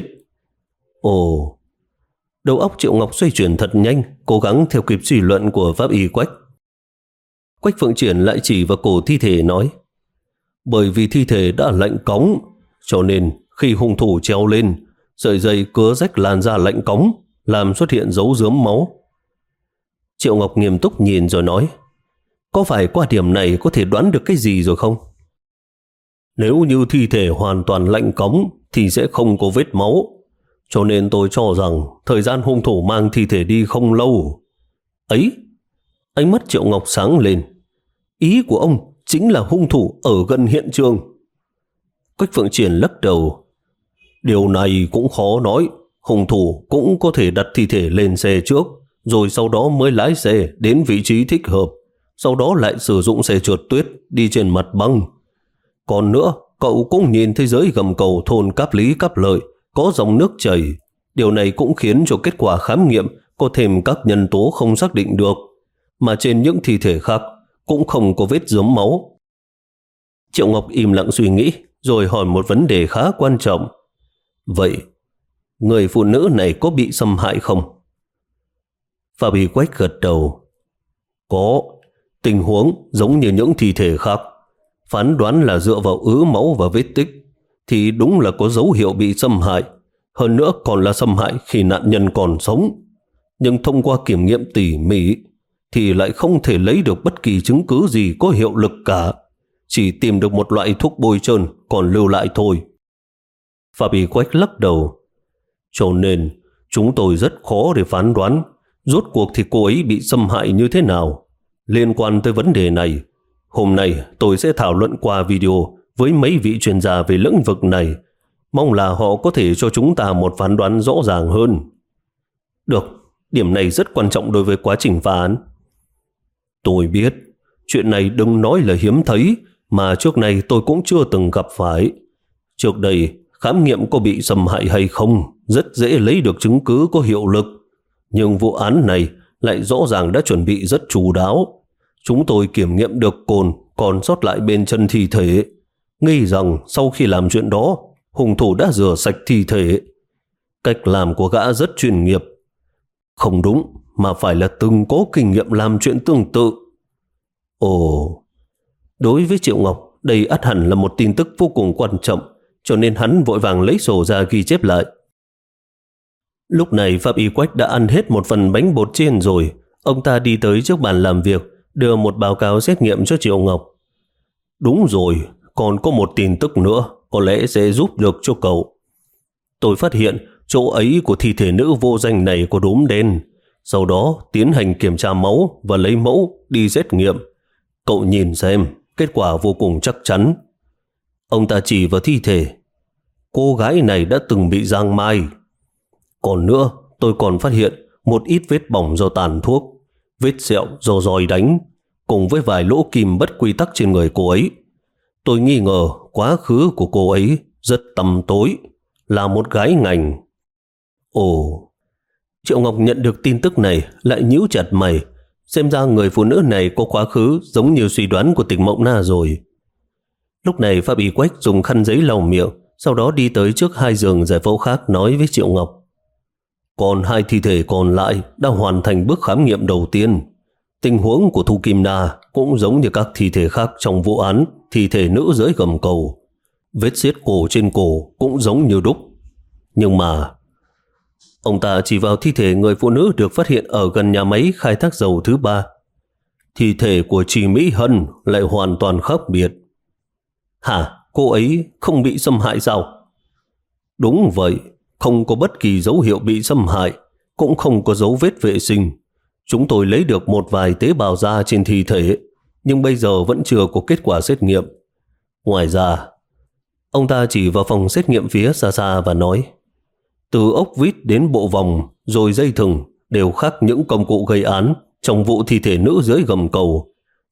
A: Ồ, đầu óc Triệu Ngọc xoay chuyển thật nhanh, cố gắng theo kịp suy luận của pháp y Quách. Quách Phượng Triển lại chỉ vào cổ thi thể nói: Bởi vì thi thể đã lạnh cống, cho nên khi hung thủ treo lên, sợi dây cứa rách làn da lạnh cống, làm xuất hiện dấu rớm máu. Triệu Ngọc nghiêm túc nhìn rồi nói: Có phải qua điểm này có thể đoán được cái gì rồi không? Nếu như thi thể hoàn toàn lạnh cống thì sẽ không có vết máu, cho nên tôi cho rằng thời gian hung thủ mang thi thể đi không lâu. Ấy, ánh mắt Triệu Ngọc sáng lên. Ý của ông chính là hung thủ ở gần hiện trường. Quách Phượng Triển lắc đầu: Điều này cũng khó nói. Hung thủ cũng có thể đặt thi thể lên xe trước, rồi sau đó mới lái xe đến vị trí thích hợp, sau đó lại sử dụng xe trượt tuyết đi trên mặt băng. Còn nữa, cậu cũng nhìn thấy dưới gầm cầu thôn Cáp Lý Cáp Lợi có dòng nước chảy. Điều này cũng khiến cho kết quả khám nghiệm có thêm các nhân tố không xác định được, mà trên những thi thể khác cũng không có vết rớm máu. Triệu Ngọc im lặng suy nghĩ, rồi hỏi một vấn đề khá quan trọng. Vậy, người phụ nữ này có bị xâm hại không? Pháp y Quách gật đầu. Có, tình huống giống như những thi thể khác. Phán đoán là dựa vào ứ máu và vết tích, thì đúng là có dấu hiệu bị xâm hại. Hơn nữa còn là xâm hại khi nạn nhân còn sống. Nhưng thông qua kiểm nghiệm tỉ mỉ, thì lại không thể lấy được bất kỳ chứng cứ gì có hiệu lực cả. Chỉ tìm được một loại thuốc bôi trơn còn lưu lại thôi. Pháp y Quách lắc đầu. Cho nên, chúng tôi rất khó để phán đoán rốt cuộc thì cô ấy bị xâm hại như thế nào. Liên quan tới vấn đề này, hôm nay tôi sẽ thảo luận qua video với mấy vị chuyên gia về lĩnh vực này. Mong là họ có thể cho chúng ta một phán đoán rõ ràng hơn. Được, điểm này rất quan trọng đối với quá trình phá án. Tôi biết, chuyện này đừng nói là hiếm thấy, mà trước này tôi cũng chưa từng gặp phải. Trước đây, khám nghiệm có bị xâm hại hay không rất dễ lấy được chứng cứ có hiệu lực. Nhưng vụ án này lại rõ ràng đã chuẩn bị rất chu đáo. Chúng tôi kiểm nghiệm được cồn còn sót lại bên chân thi thể, nghi rằng sau khi làm chuyện đó, hung thủ đã rửa sạch thi thể. Cách làm của gã rất chuyên nghiệp. Không đúng, mà phải là từng có kinh nghiệm làm chuyện tương tự. Ồ, đối với Triệu Ngọc, đây ắt hẳn là một tin tức vô cùng quan trọng, cho nên hắn vội vàng lấy sổ ra ghi chép lại. Lúc này pháp y Quách đã ăn hết một phần bánh bột chiên rồi. Ông ta đi tới trước bàn làm việc, đưa một báo cáo xét nghiệm cho Triệu Ngọc. Đúng rồi, còn có một tin tức nữa, có lẽ sẽ giúp được cho cậu. Tôi phát hiện chỗ ấy của thi thể nữ vô danh này có đốm đen. Sau đó tiến hành kiểm tra máu và lấy mẫu đi xét nghiệm. Cậu nhìn xem, kết quả vô cùng chắc chắn. Ông ta chỉ vào thi thể. Cô gái này đã từng bị giang mai. Còn nữa, tôi còn phát hiện một ít vết bỏng do tàn thuốc, vết sẹo do roi đánh, cùng với vài lỗ kim bất quy tắc trên người cô ấy. Tôi nghi ngờ quá khứ của cô ấy rất tăm tối, là một gái ngành. Ồ, Triệu Ngọc nhận được tin tức này lại nhíu chặt mày. Xem ra người phụ nữ này có quá khứ giống như suy đoán của Tịch Mộng Na rồi. Lúc này pháp y Quách dùng khăn giấy lau miệng, sau đó đi tới trước hai giường giải phẫu khác nói với Triệu Ngọc. Còn hai thi thể còn lại đã hoàn thành bước khám nghiệm đầu tiên. Tình huống của Thu Kim Na cũng giống như các thi thể khác trong vụ án thi thể nữ dưới gầm cầu. Vết xiết cổ trên cổ cũng giống như đúc. Nhưng mà ông ta chỉ vào thi thể người phụ nữ được phát hiện ở gần nhà máy khai thác dầu thứ ba. Thi thể của chị Mỹ Hân lại hoàn toàn khác biệt. Hả? Cô ấy không bị xâm hại sao? Đúng vậy, không có bất kỳ dấu hiệu bị xâm hại, cũng không có dấu vết vệ sinh. Chúng tôi lấy được một vài tế bào da trên thi thể, nhưng bây giờ vẫn chưa có kết quả xét nghiệm. Ngoài ra, ông ta chỉ vào phòng xét nghiệm phía xa xa và nói, từ ốc vít đến bộ vòng rồi dây thừng đều khác những công cụ gây án trong vụ thi thể nữ dưới gầm cầu.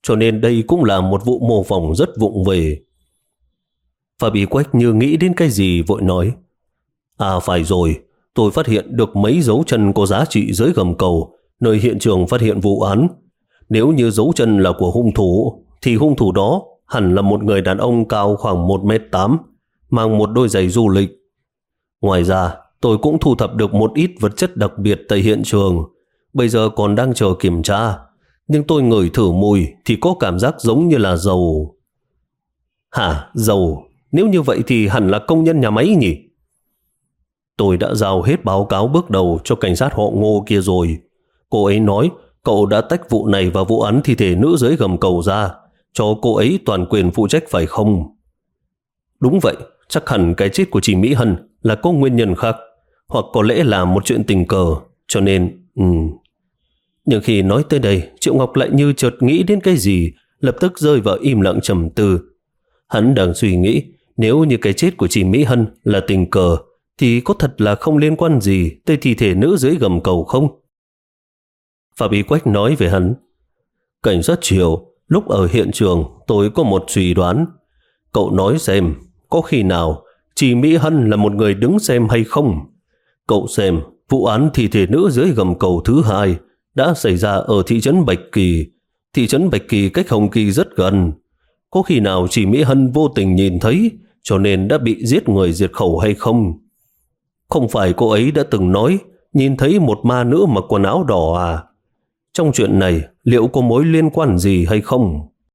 A: cho nên đây cũng là một vụ mô phỏng rất vụng về. Phạm Y Quách như nghĩ đến cái gì vội nói, à phải rồi, tôi phát hiện được mấy dấu chân có giá trị dưới gầm cầu, nơi hiện trường phát hiện vụ án. Nếu như dấu chân là của hung thủ, thì hung thủ đó hẳn là một người đàn ông cao khoảng một mét tám, mang một đôi giày du lịch. Ngoài ra, tôi cũng thu thập được một ít vật chất đặc biệt tại hiện trường, bây giờ còn đang chờ kiểm tra. Nhưng tôi ngửi thử mùi thì có cảm giác giống như là dầu. Hả? Dầu? Nếu như vậy thì hẳn là công nhân nhà máy nhỉ? Tôi đã giao hết báo cáo bước đầu cho cảnh sát họ Ngô kia rồi. Cô ấy nói cậu đã tách vụ này và vụ án thi thể nữ dưới gầm cầu ra, cho cô ấy toàn quyền phụ trách phải không? Đúng vậy, chắc hẳn cái chết của chị Mỹ Hân là có nguyên nhân khác, hoặc có lẽ là một chuyện tình cờ, cho nên... Ừ. Nhưng khi nói tới đây, Triệu Ngọc lại như chợt nghĩ đến cái gì, lập tức rơi vào im lặng trầm tư. Hắn đang suy nghĩ, nếu như cái chết của chị Mỹ Hân là tình cờ, thì có thật là không liên quan gì tới thi thể nữ dưới gầm cầu không? Phạm Y Quách nói về hắn, cảnh sát Triệu, lúc ở hiện trường tôi có một suy đoán. Cậu nói xem, có khi nào chị Mỹ Hân là một người đứng xem hay không? Cậu xem, vụ án thi thể nữ dưới gầm cầu thứ hai đã xảy ra ở thị trấn Bạch Kỳ. Thị trấn Bạch Kỳ cách Hồng Kỳ rất gần. Có khi nào chị Mỹ Hân vô tình nhìn thấy cho nên đã bị giết người diệt khẩu hay không? Không phải cô ấy đã từng nói nhìn thấy một ma nữ mặc quần áo đỏ à? Trong chuyện này liệu có mối liên quan gì hay không?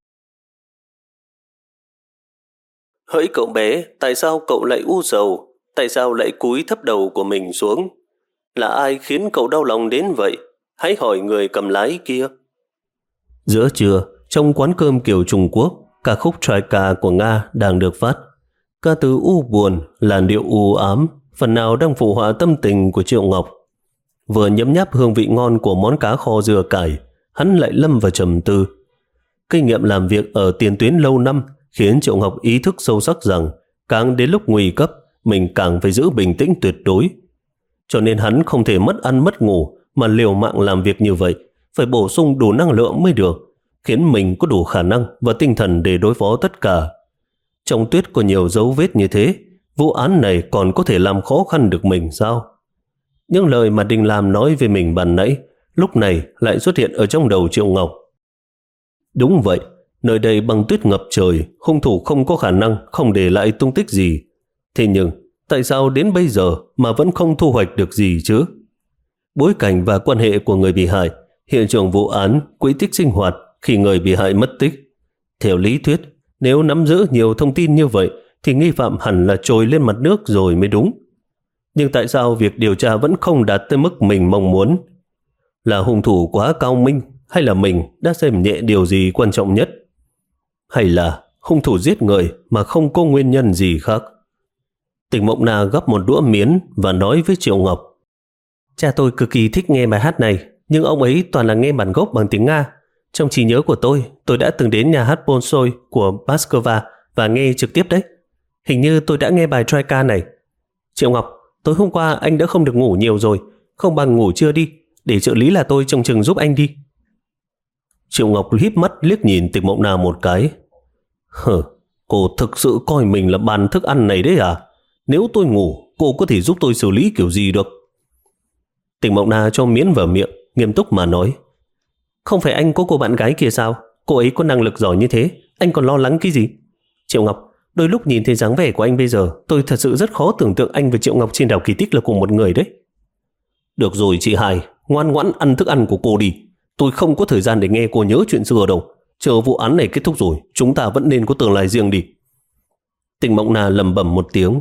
A: Hỡi cậu bé, tại sao cậu lại u sầu? Tại sao lại cúi thấp đầu của mình xuống? Là ai khiến cậu đau lòng đến vậy? Hãy hỏi người cầm lái kia. Giữa trưa, trong quán cơm kiểu Trung Quốc, ca khúc Troika của Nga đang được phát. Ca từ u buồn, làn điệu u ám, phần nào đang phụ họa tâm tình của Triệu Ngọc. Vừa nhấm nháp hương vị ngon của món cá kho dừa cải, hắn lại lâm vào trầm tư. Kinh nghiệm làm việc ở tiền tuyến lâu năm khiến Triệu Ngọc ý thức sâu sắc rằng càng đến lúc nguy cấp, mình càng phải giữ bình tĩnh tuyệt đối. Cho nên hắn không thể mất ăn mất ngủ mà liều mạng làm việc như vậy, phải bổ sung đủ năng lượng mới được, khiến mình có đủ khả năng và tinh thần để đối phó tất cả. Trong tuyết có nhiều dấu vết như thế, vụ án này còn có thể làm khó khăn được mình sao? Những lời mà Đình Lam nói về mình ban nãy, lúc này lại xuất hiện ở trong đầu Triệu Ngọc. Đúng vậy, nơi đây băng tuyết ngập trời, hung thủ không có khả năng không để lại tung tích gì. Thế nhưng, tại sao đến bây giờ mà vẫn không thu hoạch được gì chứ? Bối cảnh và quan hệ của người bị hại, hiện trường vụ án, quỹ tích sinh hoạt khi người bị hại mất tích. Theo lý thuyết, nếu nắm giữ nhiều thông tin như vậy thì nghi phạm hẳn là trồi lên mặt nước rồi mới đúng. Nhưng tại sao việc điều tra vẫn không đạt tới mức mình mong muốn? Là hung thủ quá cao minh, hay là mình đã xem nhẹ điều gì quan trọng nhất? Hay là hung thủ giết người mà không có nguyên nhân gì khác? Tỉnh Mộng Na gắp một đũa miến và nói với Triệu Ngọc, cha tôi cực kỳ thích nghe bài hát này, nhưng ông ấy toàn là nghe bản gốc bằng tiếng Nga. Trong trí nhớ của tôi, tôi đã từng đến nhà hát Bolshoi của Moscow và nghe trực tiếp đấy. Hình như tôi đã nghe bài Troika này. Triệu Ngọc, tối hôm qua anh đã không được ngủ nhiều rồi, không bằng ngủ trưa đi, để trợ lý là tôi trông chừng giúp anh đi. Triệu Ngọc híp mắt liếc nhìn Tịch Mộng Na một cái. Hờ, cô thực sự coi mình là bàn thức ăn này đấy à? Nếu tôi ngủ, cô có thể giúp tôi xử lý kiểu gì được? Tịch Mộng Na cho miến vào miệng, nghiêm túc mà nói. Không phải anh có cô bạn gái kia sao? Cô ấy có năng lực giỏi như thế, anh còn lo lắng cái gì? Triệu Ngọc, đôi lúc nhìn thấy dáng vẻ của anh bây giờ, tôi thật sự rất khó tưởng tượng anh và Triệu Ngọc trên đảo Kỳ Tích là cùng một người đấy. Được rồi chị Hải, ngoan ngoãn ăn thức ăn của cô đi. Tôi không có thời gian để nghe cô nhớ chuyện xưa đâu. Chờ vụ án này kết thúc rồi, chúng ta vẫn nên có tương lai riêng đi. Tịch Mộng Na lầm bầm một tiếng.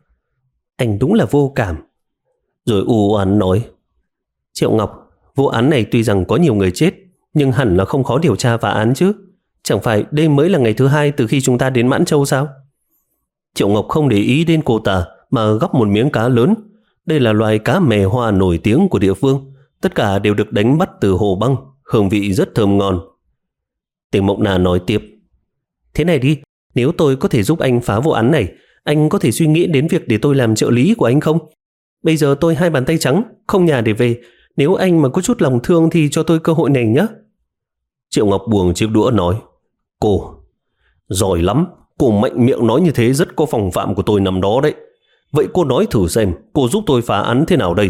A: Anh đúng là vô cảm. Rồi u oán nói. Triệu Ngọc, vụ án này tuy rằng có nhiều người chết, nhưng hẳn là không khó điều tra phá án chứ. Chẳng phải đây mới là ngày thứ hai từ khi chúng ta đến Mãn Châu sao? Triệu Ngọc không để ý đến cô ta mà gắp một miếng cá lớn. Đây là loài cá mè hoa nổi tiếng của địa phương. Tất cả đều được đánh bắt từ hồ băng, hương vị rất thơm ngon. Tịch Mộng Na nói tiếp. Thế này đi, nếu tôi có thể giúp anh phá vụ án này, anh có thể suy nghĩ đến việc để tôi làm trợ lý của anh không? Bây giờ tôi hai bàn tay trắng, không nhà để về. Nếu anh mà có chút lòng thương thì cho tôi cơ hội này nhé. Triệu Ngọc buông chiếc đũa nói, cô, giỏi lắm, cô mạnh miệng nói như thế rất có phong phạm của tôi nằm đó đấy. Vậy cô nói thử xem, cô giúp tôi phá án thế nào đây?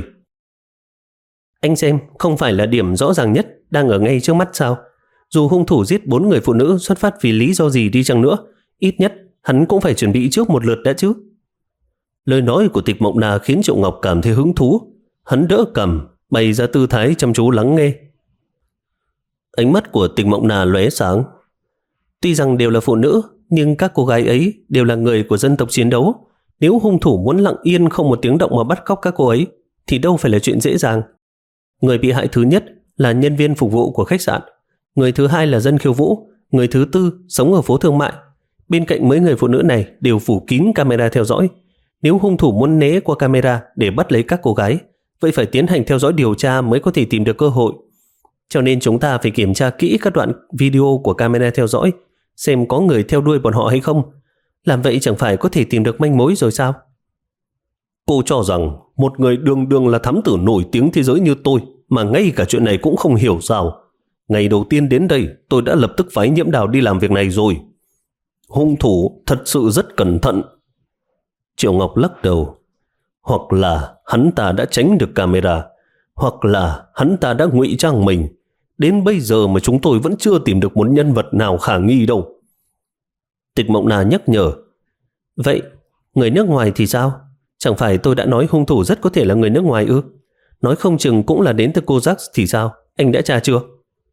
A: Anh xem, không phải là điểm rõ ràng nhất đang ở ngay trước mắt sao? Dù hung thủ giết bốn người phụ nữ xuất phát vì lý do gì đi chăng nữa, ít nhất hắn cũng phải chuẩn bị trước một lượt đã chứ. Lời nói của Tịch Mộng Na khiến Triệu Ngọc cảm thấy hứng thú. Hắn đỡ cằm, bày ra tư thái chăm chú lắng nghe. Ánh mắt của Tịch Mộng Na lóe sáng. Tuy rằng đều là phụ nữ, nhưng các cô gái ấy đều là người của dân tộc chiến đấu. Nếu hung thủ muốn lặng yên không một tiếng động mà bắt cóc các cô ấy, thì đâu phải là chuyện dễ dàng. Người bị hại thứ nhất là nhân viên phục vụ của khách sạn, người thứ hai là dân khiêu vũ, người thứ tư sống ở phố thương mại. Bên cạnh mấy người phụ nữ này đều phủ kín camera theo dõi. Nếu hung thủ muốn né qua camera để bắt lấy các cô gái, vậy phải tiến hành theo dõi điều tra mới có thể tìm được cơ hội. Cho nên chúng ta phải kiểm tra kỹ các đoạn video của camera theo dõi, xem có người theo đuôi bọn họ hay không. Làm vậy chẳng phải có thể tìm được manh mối rồi sao? Cô cho rằng một người đường đường là thám tử nổi tiếng thế giới như tôi mà ngay cả chuyện này cũng không hiểu sao? Ngày đầu tiên đến đây tôi đã lập tức phái Nhiễm Đào đi làm việc này rồi. Hung thủ thật sự rất cẩn thận. Triệu Ngọc lắc đầu. Hoặc là hắn ta đã tránh được camera, hoặc là hắn ta đã ngụy trang mình. Đến bây giờ mà chúng tôi vẫn chưa tìm được một nhân vật nào khả nghi đâu. Tịch Mộng Na nhắc nhở. Vậy, người nước ngoài thì sao? Chẳng phải tôi đã nói hung thủ rất có thể là người nước ngoài ư? Nói không chừng cũng là đến từ Kozak thì sao? Anh đã tra chưa?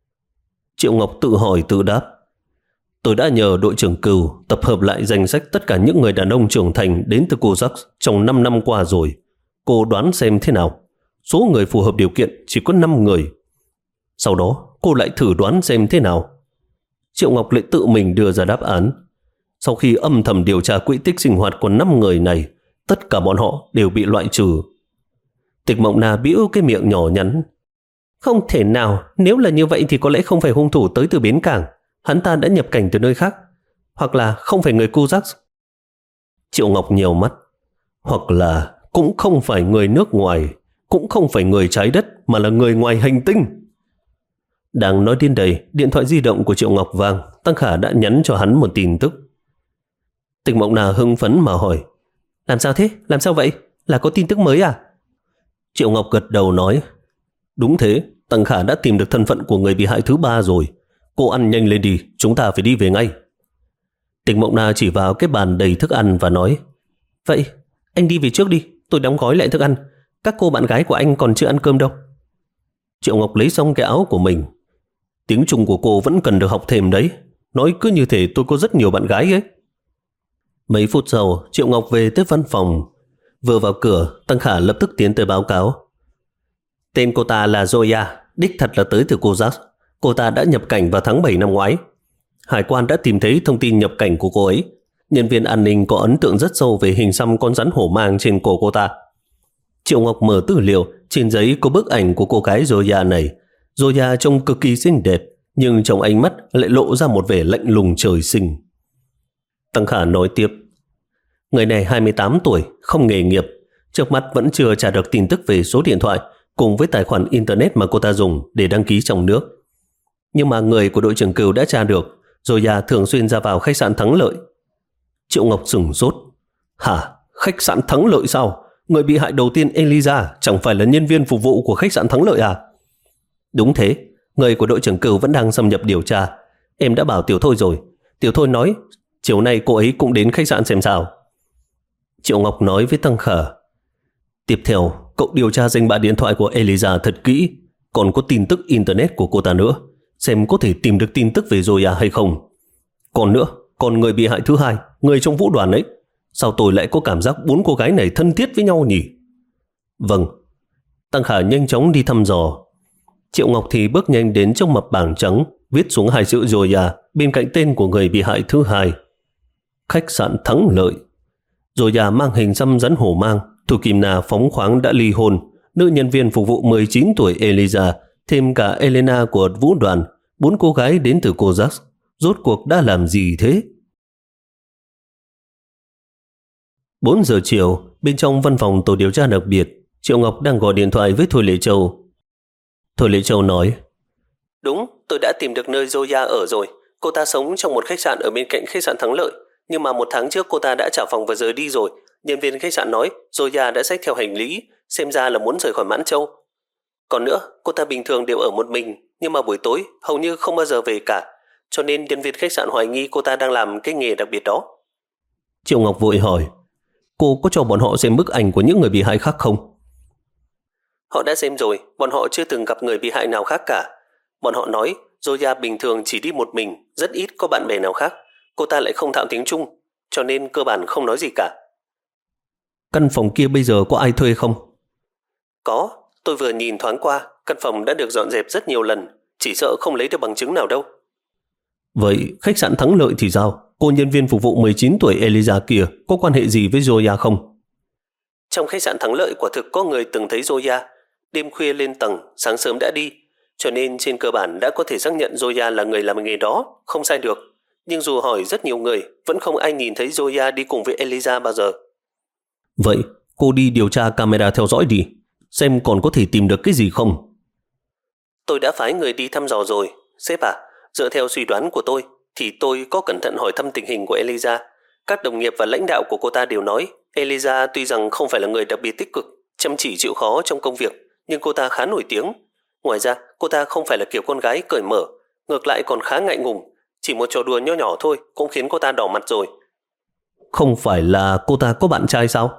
A: Triệu Ngọc tự hỏi tự đáp. Tôi đã nhờ đội trưởng Cừu tập hợp lại danh sách tất cả những người đàn ông trưởng thành đến từ Kozak trong năm năm qua rồi. Cô đoán xem thế nào? Số người phù hợp điều kiện chỉ có năm người. Sau đó cô lại thử đoán xem thế nào. Triệu Ngọc lại tự mình đưa ra đáp án. Sau khi âm thầm điều tra quỹ tích sinh hoạt của năm người này, tất cả bọn họ đều bị loại trừ. Tịch Mộng Na bĩu cái miệng nhỏ nhắn. Không thể nào, nếu là như vậy thì có lẽ không phải hung thủ tới từ bến cảng. Hắn ta đã nhập cảnh từ nơi khác. Hoặc là không phải người Kozak. Triệu Ngọc nhiều mắt. Hoặc là cũng không phải người nước ngoài, cũng không phải người trái đất, mà là người ngoài hành tinh. Đang nói đến đây, điện thoại di động của Triệu Ngọc vang. Tăng Khả đã nhắn cho hắn một tin tức. Tịch Mộng Na hưng phấn mà hỏi. Làm sao thế? Làm sao vậy? Là có tin tức mới à? Triệu Ngọc gật đầu nói. Đúng thế, Tăng Khả đã tìm được thân phận của người bị hại thứ ba rồi. Cô ăn nhanh lên đi, chúng ta phải đi về ngay. Tịch Mộng Na chỉ vào cái bàn đầy thức ăn và nói. Vậy, anh đi về trước đi, tôi đóng gói lại thức ăn. Các cô bạn gái của anh còn chưa ăn cơm đâu. Triệu Ngọc lấy xong cái áo của mình. Tiếng Trung của cô vẫn cần được học thêm đấy. Nói cứ như thế tôi có rất nhiều bạn gái ấy. Mấy phút sau, Triệu Ngọc về tới văn phòng. Vừa vào cửa, Tăng Khả lập tức tiến tới báo cáo. Tên cô ta là Zoya, đích thật là tới từ Kozak. Cô ta đã nhập cảnh vào tháng bảy năm ngoái. Hải quan đã tìm thấy thông tin nhập cảnh của cô ấy. Nhân viên an ninh có ấn tượng rất sâu về hình xăm con rắn hổ mang trên cổ cô ta. Triệu Ngọc mở tư liệu, trên giấy có bức ảnh của cô gái Zoya này. Zoya trông cực kỳ xinh đẹp, nhưng trong ánh mắt lại lộ ra một vẻ lạnh lùng trời sinh. Tăng Khả nói tiếp. Người này hai mươi tám tuổi, không nghề nghiệp. Trước mắt vẫn chưa trả được tin tức về số điện thoại cùng với tài khoản internet mà cô ta dùng để đăng ký trong nước. Nhưng mà người của đội trưởng Cừu đã tra được, Zoya thường xuyên ra vào khách sạn Thắng Lợi. Triệu Ngọc sửng sốt. Hả? Khách sạn Thắng Lợi sao? Người bị hại đầu tiên Eliza chẳng phải là nhân viên phục vụ của khách sạn Thắng Lợi à? Đúng thế, người của đội trưởng Cừu vẫn đang xâm nhập điều tra. Em đã bảo Tiểu Thôi rồi. Tiểu Thôi nói chiều nay cô ấy cũng đến khách sạn xem sao. Triệu Ngọc nói với Tăng Khả. Tiếp theo, cậu điều tra danh bạ điện thoại của Eliza thật kỹ. Còn có tin tức internet của cô ta nữa. Xem có thể tìm được tin tức về Zoya hay không. Còn nữa, còn người bị hại thứ hai, người trong vũ đoàn ấy. Sao tôi lại có cảm giác bốn cô gái này thân thiết với nhau nhỉ? Vâng. Tăng Khả nhanh chóng đi thăm dò. Triệu Ngọc thì bước nhanh đến trong mập bảng trắng, viết xuống hai chữ Zoya bên cạnh tên của người bị hại thứ hai. Khách sạn Thắng Lợi. Zoya mang hình xăm rắn hổ mang. Thủ Kim Na phóng khoáng đã ly hôn. Nữ nhân viên phục vụ mười chín tuổi Eliza, thêm cả Elena của vũ đoàn. Bốn cô gái đến từ Kozak. Rốt cuộc đã làm gì thế? bốn giờ chiều, bên trong văn phòng tổ điều tra đặc biệt, Triệu Ngọc đang gọi điện thoại với Thôi Lệ Châu. Thôi Lệ Châu nói. Đúng, tôi đã tìm được nơi Zoya ở rồi. Cô ta sống trong một khách sạn ở bên cạnh khách sạn Thắng Lợi. Nhưng mà một tháng trước cô ta đã trả phòng và rời đi rồi. Nhân viên khách sạn nói Zoya đã xách theo hành lý, xem ra là muốn rời khỏi Mãn Châu. Còn nữa, cô ta bình thường đều ở một mình, nhưng mà buổi tối hầu như không bao giờ về cả. Cho nên nhân viên khách sạn hoài nghi cô ta đang làm cái nghề đặc biệt đó.
B: Triệu Ngọc vội hỏi, cô có cho bọn họ xem bức ảnh của những người bị hại khác không?
A: Họ đã xem rồi, bọn họ chưa từng gặp người bị hại nào khác cả. Bọn họ nói Zoya bình thường chỉ đi một mình, rất ít có bạn bè nào khác. Cô ta lại không thạo tiếng Trung, cho nên cơ bản không nói gì cả.
B: Căn phòng kia bây giờ có ai thuê không?
A: Có, tôi vừa nhìn thoáng qua, căn phòng đã được dọn dẹp rất nhiều lần, chỉ sợ không lấy được bằng chứng nào đâu.
B: Vậy khách sạn Thắng Lợi thì sao? Cô nhân viên phục vụ mười chín tuổi Eliza kia có quan hệ gì với Zoya không?
A: Trong khách sạn Thắng Lợi quả thực có người từng thấy Zoya. Đêm khuya lên tầng, sáng sớm đã đi, cho nên trên cơ bản đã có thể xác nhận Zoya là người làm nghề đó, không sai được. Nhưng dù hỏi rất nhiều người, vẫn không ai nhìn thấy Zoya đi cùng với Eliza bao giờ.
B: Vậy cô đi điều tra camera theo dõi đi, xem còn có thể tìm được cái gì không.
A: Tôi đã phái người đi thăm dò rồi. Sếp à, dựa theo suy đoán của tôi thì tôi có cẩn thận hỏi thăm tình hình của Eliza. Các đồng nghiệp và lãnh đạo của cô ta đều nói Eliza tuy rằng không phải là người đặc biệt tích cực, chăm chỉ chịu khó trong công việc, nhưng cô ta khá nổi tiếng. Ngoài ra, cô ta không phải là kiểu con gái cởi mở, ngược lại còn khá ngại ngùng. Chỉ một trò đùa nho nhỏ thôi cũng khiến cô ta đỏ mặt rồi.
B: Không phải là cô ta có bạn trai sao?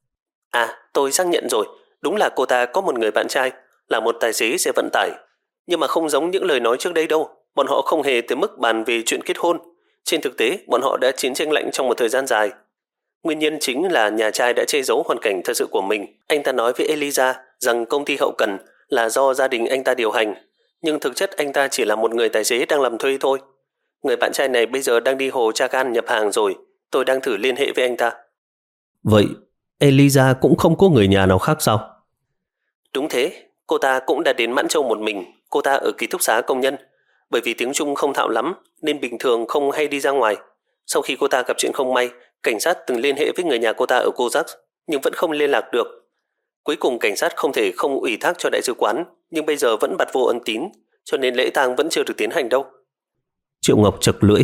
A: À, tôi xác nhận rồi. Đúng là cô ta có một người bạn trai, là một tài xế xe vận tải. Nhưng mà không giống những lời nói trước đây đâu. Bọn họ không hề tới mức bàn về chuyện kết hôn. Trên thực tế, bọn họ đã chiến tranh lạnh trong một thời gian dài. Nguyên nhân chính là nhà trai đã che giấu hoàn cảnh thật sự của mình. Anh ta nói với Eliza rằng công ty hậu cần là do gia đình anh ta điều hành. Nhưng thực chất anh ta chỉ là một người tài xế đang làm thuê thôi. Người bạn trai này bây giờ đang đi hồ Chagan nhập hàng rồi. Tôi đang thử liên hệ với anh ta.
B: Vậy Eliza cũng không có người nhà nào khác sao?
A: Đúng thế, cô ta cũng đã đến Mãn Châu một mình. Cô ta ở ký túc xá công nhân. Bởi vì tiếng Trung không thạo lắm nên bình thường không hay đi ra ngoài. Sau khi cô ta gặp chuyện không may, cảnh sát từng liên hệ với người nhà cô ta ở Kozak nhưng vẫn không liên lạc được. Cuối cùng cảnh sát không thể không ủy thác cho đại sứ quán, nhưng bây giờ vẫn bặt vô ân tín, cho nên lễ tang vẫn chưa được tiến hành đâu.
B: Triệu Ngọc chật lưỡi.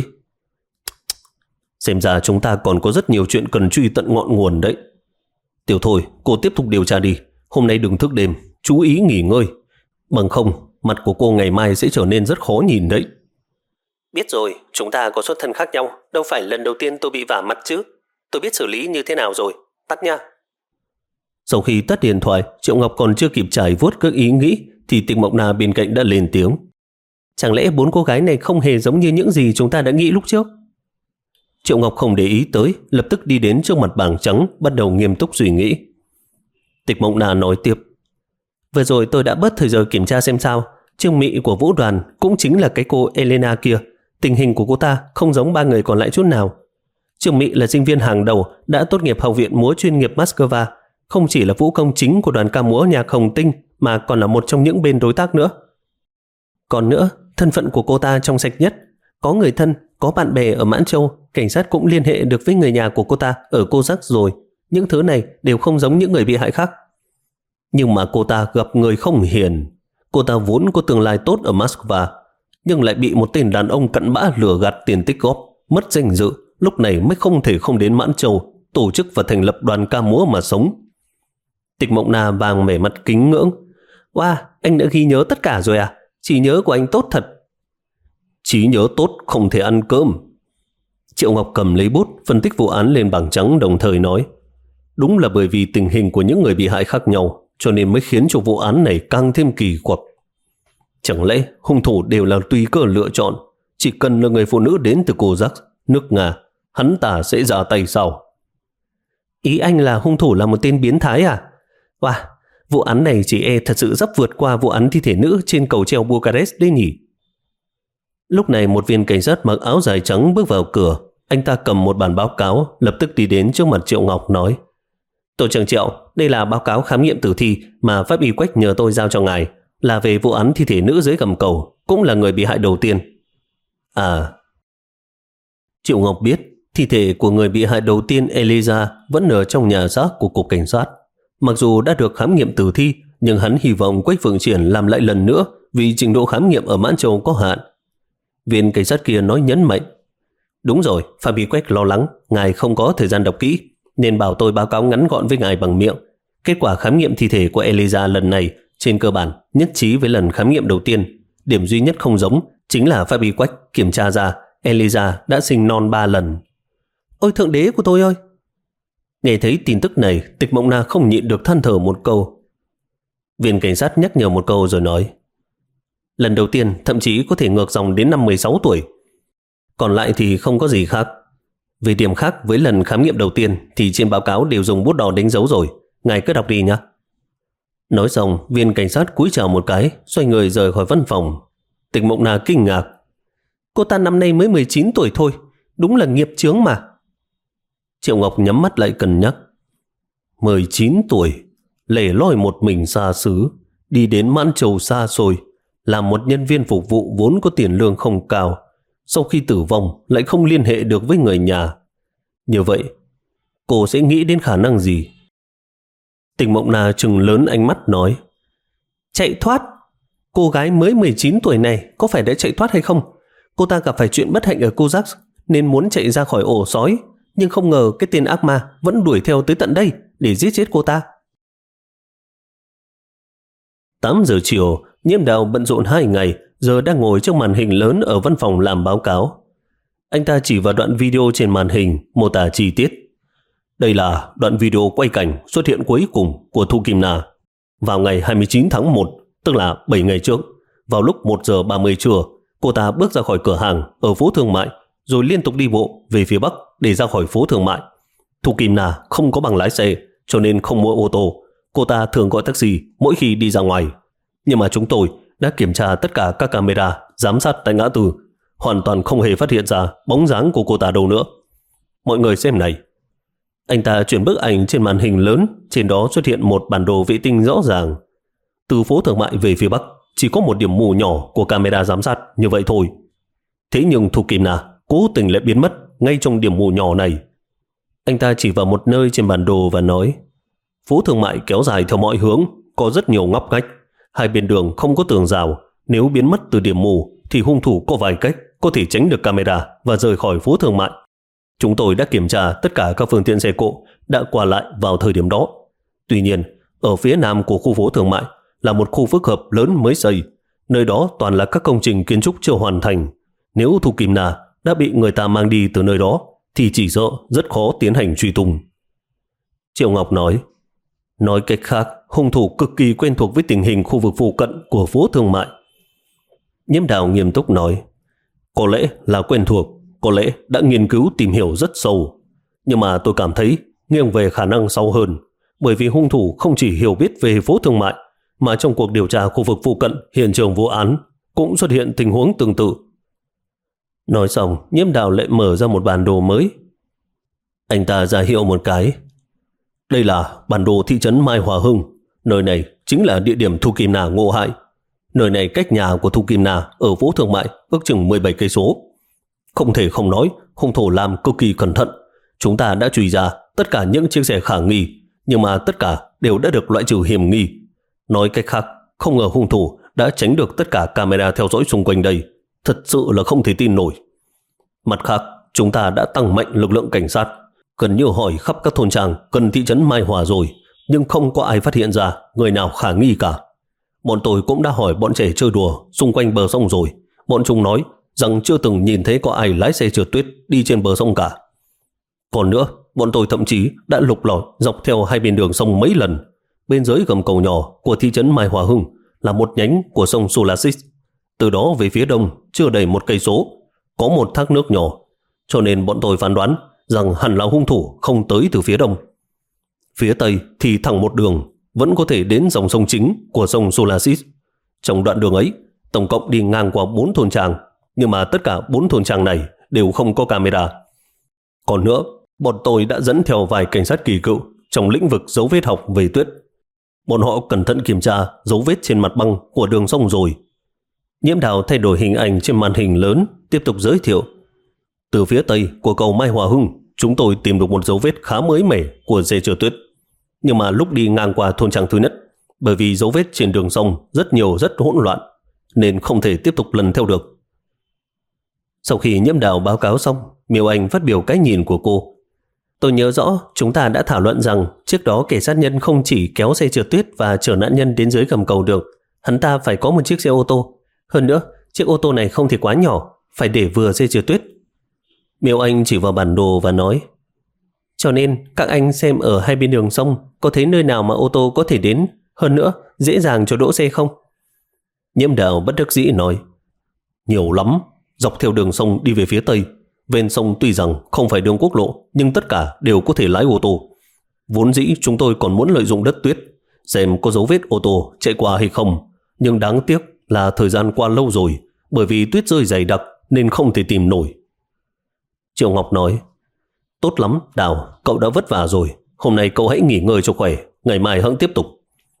B: Xem ra chúng ta còn có rất nhiều chuyện cần truy tận ngọn nguồn đấy. Tiểu Thôi, cô tiếp tục điều tra đi. Hôm nay đừng thức đêm, chú ý nghỉ ngơi. Bằng không, mặt của cô ngày mai sẽ trở nên rất khó nhìn đấy.
A: Biết rồi, chúng ta có xuất thân khác nhau. Đâu phải lần đầu tiên tôi bị vả mặt chứ. Tôi biết xử lý như thế nào rồi. Tắt nha.
B: Sau khi tắt điện thoại, Triệu Ngọc còn chưa kịp trải vuốt các ý nghĩ thì Tịch Mộng Na bên cạnh đã lên tiếng.
A: Chẳng lẽ bốn cô gái này không hề giống như những gì chúng ta đã nghĩ lúc trước?
B: Triệu Ngọc không để ý tới, lập tức đi đến trước mặt bảng trắng, bắt đầu nghiêm túc suy nghĩ. Tịch Mộng Na nói tiếp.
A: Vừa rồi tôi đã bớt thời giờ kiểm tra xem sao. Trương Mị của vũ đoàn cũng chính là cái cô Elena kia. Tình hình của cô ta không giống ba người còn lại chút nào. Trương Mị là sinh viên hàng đầu, đã tốt nghiệp Học viện múa chuyên nghiệp Moscow. Không chỉ là vũ công chính của đoàn ca múa nhạc Hồng Tinh mà còn là một trong những bên đối tác nữa. Còn nữa, thân phận của cô ta trong sạch nhất. Có người thân, có bạn bè ở Mãn Châu. Cảnh sát cũng liên hệ được với người nhà của cô ta ở Kozak rồi. Những thứ này đều không giống những người bị hại khác.
B: Nhưng mà cô ta gặp người không hiền. Cô ta vốn có tương lai tốt ở Moscow, nhưng lại bị một tên đàn ông cặn bã lừa gạt tiền tích góp, mất danh dự. Lúc này mới không thể không đến Mãn Châu tổ chức và thành lập đoàn ca múa mà sống.
A: Tịch Mộng Na vàng vẻ mặt kính ngưỡng. Wow, anh đã ghi nhớ tất cả rồi à? Trí nhớ của anh tốt thật.
B: Trí nhớ tốt không thể ăn cơm. Triệu Ngọc cầm lấy bút phân tích vụ án lên bảng trắng, đồng thời nói. Đúng là bởi vì tình hình của những người bị hại khác nhau, cho nên mới khiến cho vụ án này càng thêm kỳ quặc. Chẳng lẽ hung thủ đều là tùy cơ lựa chọn? Chỉ cần là người phụ nữ đến từ Kozak, nước Nga, hắn ta sẽ ra tay sao?
A: Ý anh là hung thủ là một tên biến thái à? Wow, vụ án này chỉ e thật sự sắp vượt qua vụ án thi thể nữ trên cầu treo Bucharest đấy nhỉ?
B: Lúc này một viên cảnh sát mặc áo dài trắng bước vào cửa. Anh ta cầm một bản báo cáo, lập tức đi đến trước mặt Triệu Ngọc nói.
A: Tổ trưởng Triệu, đây là báo cáo khám nghiệm tử thi mà pháp y Quách nhờ tôi giao cho ngài, là về vụ án thi thể nữ dưới gầm cầu, cũng là người bị hại đầu tiên.
B: À. Triệu Ngọc biết thi thể của người bị hại đầu tiên Eliza vẫn ở trong nhà xác của cục cảnh sát. Mặc dù đã được khám nghiệm tử thi, nhưng hắn hy vọng Quách Phượng Triển làm lại lần nữa
A: vì trình độ khám nghiệm ở Mãn Châu có hạn. Viên cảnh sát kia nói nhấn mạnh. Đúng rồi, Phạm Bí Quách lo lắng ngài không có thời gian đọc kỹ, nên bảo tôi báo cáo ngắn gọn với ngài bằng miệng. Kết quả khám nghiệm thi thể của Eliza lần này trên cơ bản nhất trí với lần khám nghiệm đầu tiên. Điểm duy nhất không giống chính là Phạm Bí Quách kiểm tra ra Eliza đã sinh non ba lần. Ôi thượng đế của tôi ơi! Nghe thấy tin tức này, Tịch Mộng Na không nhịn được than thở một câu. Viên cảnh sát nhắc nhở một câu rồi nói. Lần đầu tiên thậm chí có thể ngược dòng đến năm mười sáu tuổi. Còn lại thì không có gì khác. Về điểm khác với lần khám nghiệm đầu tiên thì trên báo cáo đều dùng bút đỏ đánh dấu rồi. Ngài cứ đọc đi nhé. Nói xong, viên cảnh sát cúi chào một cái, xoay người rời khỏi văn phòng. Tịch Mộng Na kinh ngạc. Cô ta năm nay mới mười chín tuổi thôi, đúng là nghiệp chướng mà. Triệu Ngọc nhắm mắt lại cân nhắc. mười chín tuổi, lẻ loi một mình xa xứ, đi đến Mãn Châu xa xôi, làm một nhân viên phục vụ vốn có tiền lương không cao, sau khi tử vong lại không liên hệ được với người nhà. Như vậy, cô sẽ nghĩ đến khả năng gì? Tịch Mộng Na trừng lớn ánh mắt nói. Chạy thoát? Cô gái mới mười chín tuổi này có phải đã chạy thoát hay không? Cô ta gặp phải chuyện bất hạnh ở Kozak nên muốn chạy ra khỏi ổ sói, nhưng không ngờ cái tên ác ma vẫn đuổi theo tới tận đây để giết chết cô ta. tám giờ chiều, Nhiễm Đào bận rộn hai ngày, giờ đang ngồi trước màn hình lớn ở văn phòng làm báo cáo. Anh ta chỉ vào đoạn video trên màn hình, mô tả chi tiết. Đây là đoạn video quay cảnh xuất hiện cuối cùng của Thu Kim Na. Vào ngày hai mươi chín tháng một, tức là bảy ngày trước, vào lúc một giờ ba mươi trưa, cô ta bước ra khỏi cửa hàng ở phố thương mại, rồi liên tục đi bộ về phía bắc để ra khỏi phố thương mại. Thu Kim Na không có bằng lái xe, cho nên không mua ô tô. Cô ta thường gọi taxi mỗi khi đi ra ngoài. Nhưng mà chúng tôi đã kiểm tra tất cả các camera giám sát tại ngã tư, hoàn toàn không hề phát hiện ra bóng dáng của cô ta đâu nữa. Mọi người xem này. Anh ta chuyển bức ảnh trên màn hình lớn, trên đó xuất hiện một bản đồ vệ tinh rõ ràng. Từ phố thương mại về phía bắc chỉ có một điểm mù nhỏ của camera giám sát như vậy thôi. Thế nhưng Thu Kim Na cố tình lại biến mất ngay trong điểm mù nhỏ này. Anh ta chỉ vào một nơi trên bản đồ và nói, phố thương mại kéo dài theo mọi hướng, có rất nhiều ngóc ngách, hai bên đường không có tường rào. Nếu biến mất từ điểm mù thì hung thủ có vài cách có thể tránh được camera và rời khỏi phố thương mại. Chúng tôi đã kiểm tra tất cả các phương tiện xe cộ đã qua lại vào thời điểm đó. Tuy nhiên, ở phía nam của khu phố thương mại là một khu phức hợp lớn mới xây. Nơi đó toàn là các công trình kiến trúc chưa hoàn thành. Nếu Thu Kim Na đã bị người ta mang đi từ nơi đó thì chỉ sợ rất khó tiến hành truy tung. Triệu Ngọc nói, nói cách khác, hung thủ cực kỳ quen thuộc với tình hình khu vực phụ cận của phố thương mại. Nhiễm Đào nghiêm túc nói, có lẽ là quen thuộc, có lẽ đã nghiên cứu tìm hiểu rất sâu. Nhưng mà tôi cảm thấy nghiêng về khả năng sâu hơn, bởi vì hung thủ không chỉ hiểu biết về phố thương mại, mà trong cuộc điều tra khu vực phụ cận hiện trường vụ án cũng xuất hiện tình huống tương tự. Nói xong, Nhiễm Đào lại mở ra một bản đồ mới. Anh ta ra hiệu một cái. Đây là bản đồ thị trấn Mai Hòa Hưng. Nơi này chính là địa điểm Thu Kim Na ngộ hại. Nơi này cách nhà của Thu Kim Na ở phố thương mại ước chừng mười bảy cây số. Không thể không nói, hung thủ làm cực kỳ cẩn thận. Chúng ta đã truy ra tất cả những chiếc xe khả nghi, nhưng mà tất cả đều đã được loại trừ hiểm nghi. Nói cách khác, không ngờ hung thủ đã tránh được tất cả camera theo dõi xung quanh đây. Thật sự là không thể tin nổi. Mặt khác, chúng ta đã tăng mạnh lực lượng cảnh sát, gần như hỏi khắp các thôn trang gần thị trấn Mai Hòa rồi, nhưng không có ai phát hiện ra người nào khả nghi cả. Bọn tôi cũng đã hỏi bọn trẻ chơi đùa xung quanh bờ sông rồi. Bọn chúng nói rằng chưa từng nhìn thấy có ai lái xe trượt tuyết đi trên bờ sông cả. Còn nữa, bọn tôi thậm chí đã lục lọi dọc theo hai bên đường sông mấy lần. Bên dưới gầm cầu nhỏ của thị trấn Mai Hòa Hưng là một nhánh của sông Sulasis. Từ đó về phía đông chưa đầy một cây số có một thác nước nhỏ, cho nên bọn tôi phán đoán rằng hẳn là hung thủ không tới từ phía đông. Phía tây thì thẳng một đường vẫn có thể đến dòng sông chính của sông Sulasis. Trong đoạn đường ấy, tổng cộng đi ngang qua bốn thôn trang, nhưng mà tất cả bốn thôn trang này đều không có camera. Còn nữa, bọn tôi đã dẫn theo vài cảnh sát kỳ cựu trong lĩnh vực dấu vết học về tuyết. Bọn họ cẩn thận kiểm tra dấu vết trên mặt băng của đường sông rồi. Nhiễm Đào thay đổi hình ảnh trên màn hình lớn, tiếp tục giới thiệu. Từ phía tây của cầu Mai Hòa Hưng, chúng tôi tìm được một dấu vết khá mới mẻ của xe trượt tuyết. Nhưng mà lúc đi ngang qua thôn trang thứ nhất, bởi vì dấu vết trên đường sông rất nhiều rất hỗn loạn,
B: nên không thể tiếp tục lần theo được.
A: Sau khi Nhiễm Đào báo cáo xong, Miêu Anh phát biểu cái nhìn của cô. Tôi nhớ rõ chúng ta đã thảo luận rằng trước đó kẻ sát nhân không chỉ kéo xe trượt tuyết và chở nạn nhân đến dưới gầm cầu được, hắn ta phải có một chiếc xe ô tô. Hơn nữa, chiếc ô tô này không thể quá nhỏ, phải để vừa xe trượt tuyết. Miêu Anh chỉ vào bản đồ và nói, cho nên các anh xem ở hai bên đường sông có thấy nơi nào mà ô tô có thể đến, hơn nữa dễ dàng cho đỗ xe không?
B: Nhiễm Đào bất đắc dĩ nói, nhiều lắm, dọc theo đường sông đi về phía tây. Ven sông tuy rằng không phải đường quốc lộ, nhưng tất cả đều có thể lái ô tô. Vốn dĩ chúng tôi còn muốn lợi dụng đất tuyết, xem có dấu vết ô tô chạy qua hay không. Nhưng đáng tiếc là thời gian qua lâu rồi, bởi vì tuyết rơi dày đặc nên không thể tìm nổi.
A: Triệu Ngọc nói,
B: tốt lắm, Đào, cậu đã vất vả rồi. Hôm nay cậu hãy nghỉ ngơi cho khỏe, ngày mai hãng tiếp tục.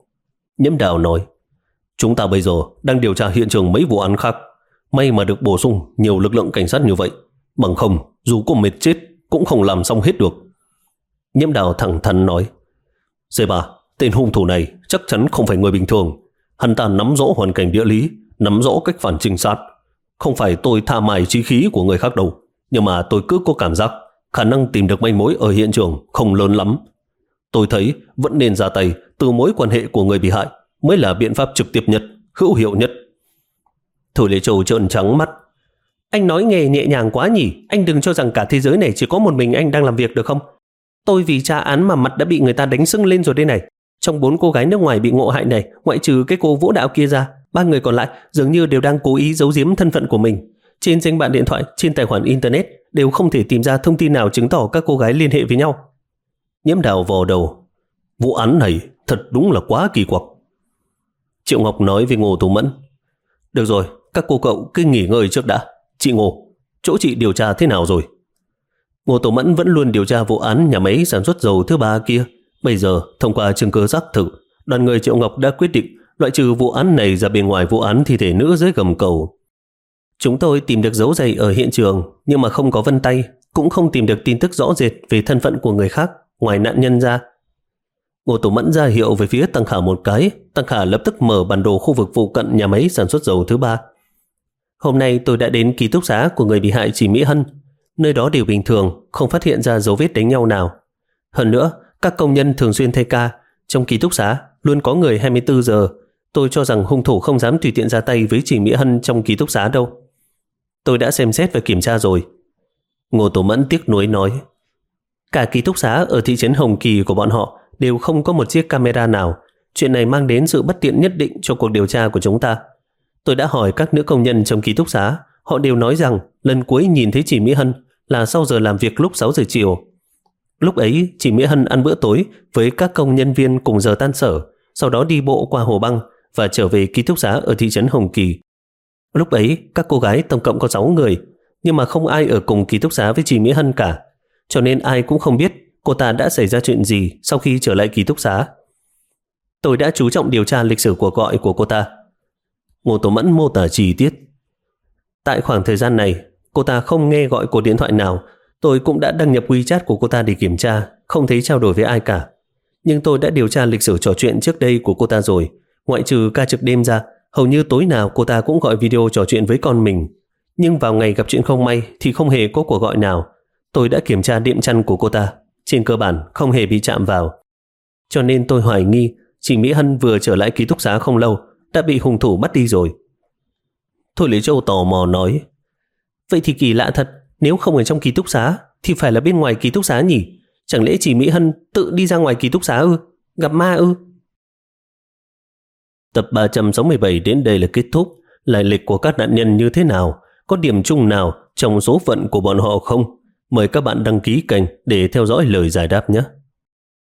A: Nhiễm Đào nói,
B: chúng ta bây giờ đang điều tra hiện trường mấy vụ án khác. May mà được bổ sung nhiều lực lượng cảnh sát như vậy. Bằng không, dù có mệt chết cũng không làm xong hết được.
A: Nhiễm Đào thẳng thắn nói,
B: Dê bà, tên hung thủ này chắc chắn không phải người bình thường. Hắn ta nắm rõ hoàn cảnh địa lý, nắm rõ cách phản trinh sát. Không phải tôi tha mài trí khí của người khác đâu, nhưng mà tôi cứ có cảm giác khả năng tìm được manh mối ở hiện trường không lớn lắm. Tôi thấy vẫn nên ra tay từ mối quan hệ của người bị hại mới là biện pháp trực tiếp nhất, hữu hiệu nhất.
A: Thôi Lê Châu trợn trắng mắt. Anh nói nghề nhẹ nhàng quá nhỉ, anh đừng cho rằng cả thế giới này chỉ có một mình anh đang làm việc được không? Tôi vì tra án mà mặt đã bị người ta đánh sưng lên rồi đây này. Trong bốn cô gái nước ngoài bị ngộ hại này, ngoại trừ cái cô Vũ Đạo kia ra, ba người còn lại dường như đều đang cố ý giấu giếm thân phận của mình. Trên danh bạ điện thoại, trên tài khoản internet đều không thể tìm ra thông tin nào chứng tỏ các cô gái liên hệ với nhau.
B: Nhiễm Đào vò đầu, vụ án này thật đúng là quá kỳ quặc.
A: Triệu Ngọc nói với Ngô Tú Mẫn, được rồi, các cô cậu cứ nghỉ ngơi trước đã. Chị Ngô, chỗ chị điều tra thế nào rồi? Ngô Tú Mẫn vẫn luôn điều tra vụ án nhà máy sản xuất dầu thứ ba kia. Bây giờ, thông qua chứng cứ xác thực, đoàn người Triệu Ngọc đã quyết định loại trừ vụ án này ra bên ngoài vụ án thi thể nữ dưới gầm cầu. Chúng tôi tìm được dấu giày ở hiện trường, nhưng mà không có vân tay, cũng không tìm được tin tức rõ rệt về thân phận của người khác ngoài nạn nhân ra. Ngô Tú Mẫn ra hiệu về phía Tăng Khả một cái. Tăng Khả lập tức mở bản đồ khu vực phụ cận nhà máy sản xuất dầu thứ ba. Hôm nay tôi đã đến ký túc xá của người bị hại Chỉ Mỹ Hân. Nơi đó đều bình thường, không phát hiện ra dấu vết đánh nhau nào. Hơn nữa, các công nhân thường xuyên thay ca. Trong ký túc xá luôn có người hai mươi tư giờ. Tôi cho rằng hung thủ không dám tùy tiện ra tay với Chỉ Mỹ Hân trong ký túc xá đâu. Tôi đã xem xét và kiểm tra rồi. Ngô Tú Mẫn tiếc nuối nói, cả ký túc xá ở thị trấn Hồng Kỳ của bọn họ đều không có một chiếc camera nào. Chuyện này mang đến sự bất tiện nhất định cho cuộc điều tra của chúng ta. Tôi đã hỏi các nữ công nhân trong ký túc xá, họ đều nói rằng lần cuối nhìn thấy chị Mỹ Hân là sau giờ làm việc lúc sáu giờ chiều. Lúc ấy, chị Mỹ Hân ăn bữa tối với các công nhân viên cùng giờ tan sở, sau đó đi bộ qua hồ băng và trở về ký túc xá ở thị trấn Hồng Kỳ. Lúc ấy, các cô gái tổng cộng có sáu người, nhưng mà không ai ở cùng ký túc xá với chị Mỹ Hân cả, cho nên ai cũng không biết cô ta đã xảy ra chuyện gì sau khi trở lại ký túc xá. Tôi đã chú trọng điều tra lịch sử cuộc gọi của cô ta.
B: Ngô Tú Mẫn mô tả chi tiết.
A: Tại khoảng thời gian này, cô ta không nghe gọi cuộc điện thoại nào. Tôi cũng đã đăng nhập WeChat của cô ta để kiểm tra, không thấy trao đổi với ai cả. Nhưng tôi đã điều tra lịch sử trò chuyện trước đây của cô ta rồi. Ngoại trừ ca trực đêm ra, hầu như tối nào cô ta cũng gọi video trò chuyện với con mình. Nhưng vào ngày gặp chuyện không may thì không hề có cuộc gọi nào. Tôi đã kiểm tra đệm chăn của cô ta, trên cơ bản không hề bị chạm vào. Cho nên tôi hoài nghi chị Mỹ Hân vừa trở lại ký túc xá không lâu đã bị hung thủ bắt đi rồi.
B: Thôi Lý Châu tò mò nói,
A: vậy thì kỳ lạ thật, nếu không ở trong ký túc xá thì phải là bên ngoài ký túc xá nhỉ? Chẳng lẽ chị Mỹ Hân tự đi ra ngoài ký túc xá ư? Gặp ma ư?
B: Tập ba trăm sáu mươi bảy đến đây là kết thúc. Lai lịch của các nạn nhân như thế nào? Có điểm chung nào trong số phận của bọn họ không? Mời các bạn đăng ký kênh để theo dõi lời giải đáp nhé.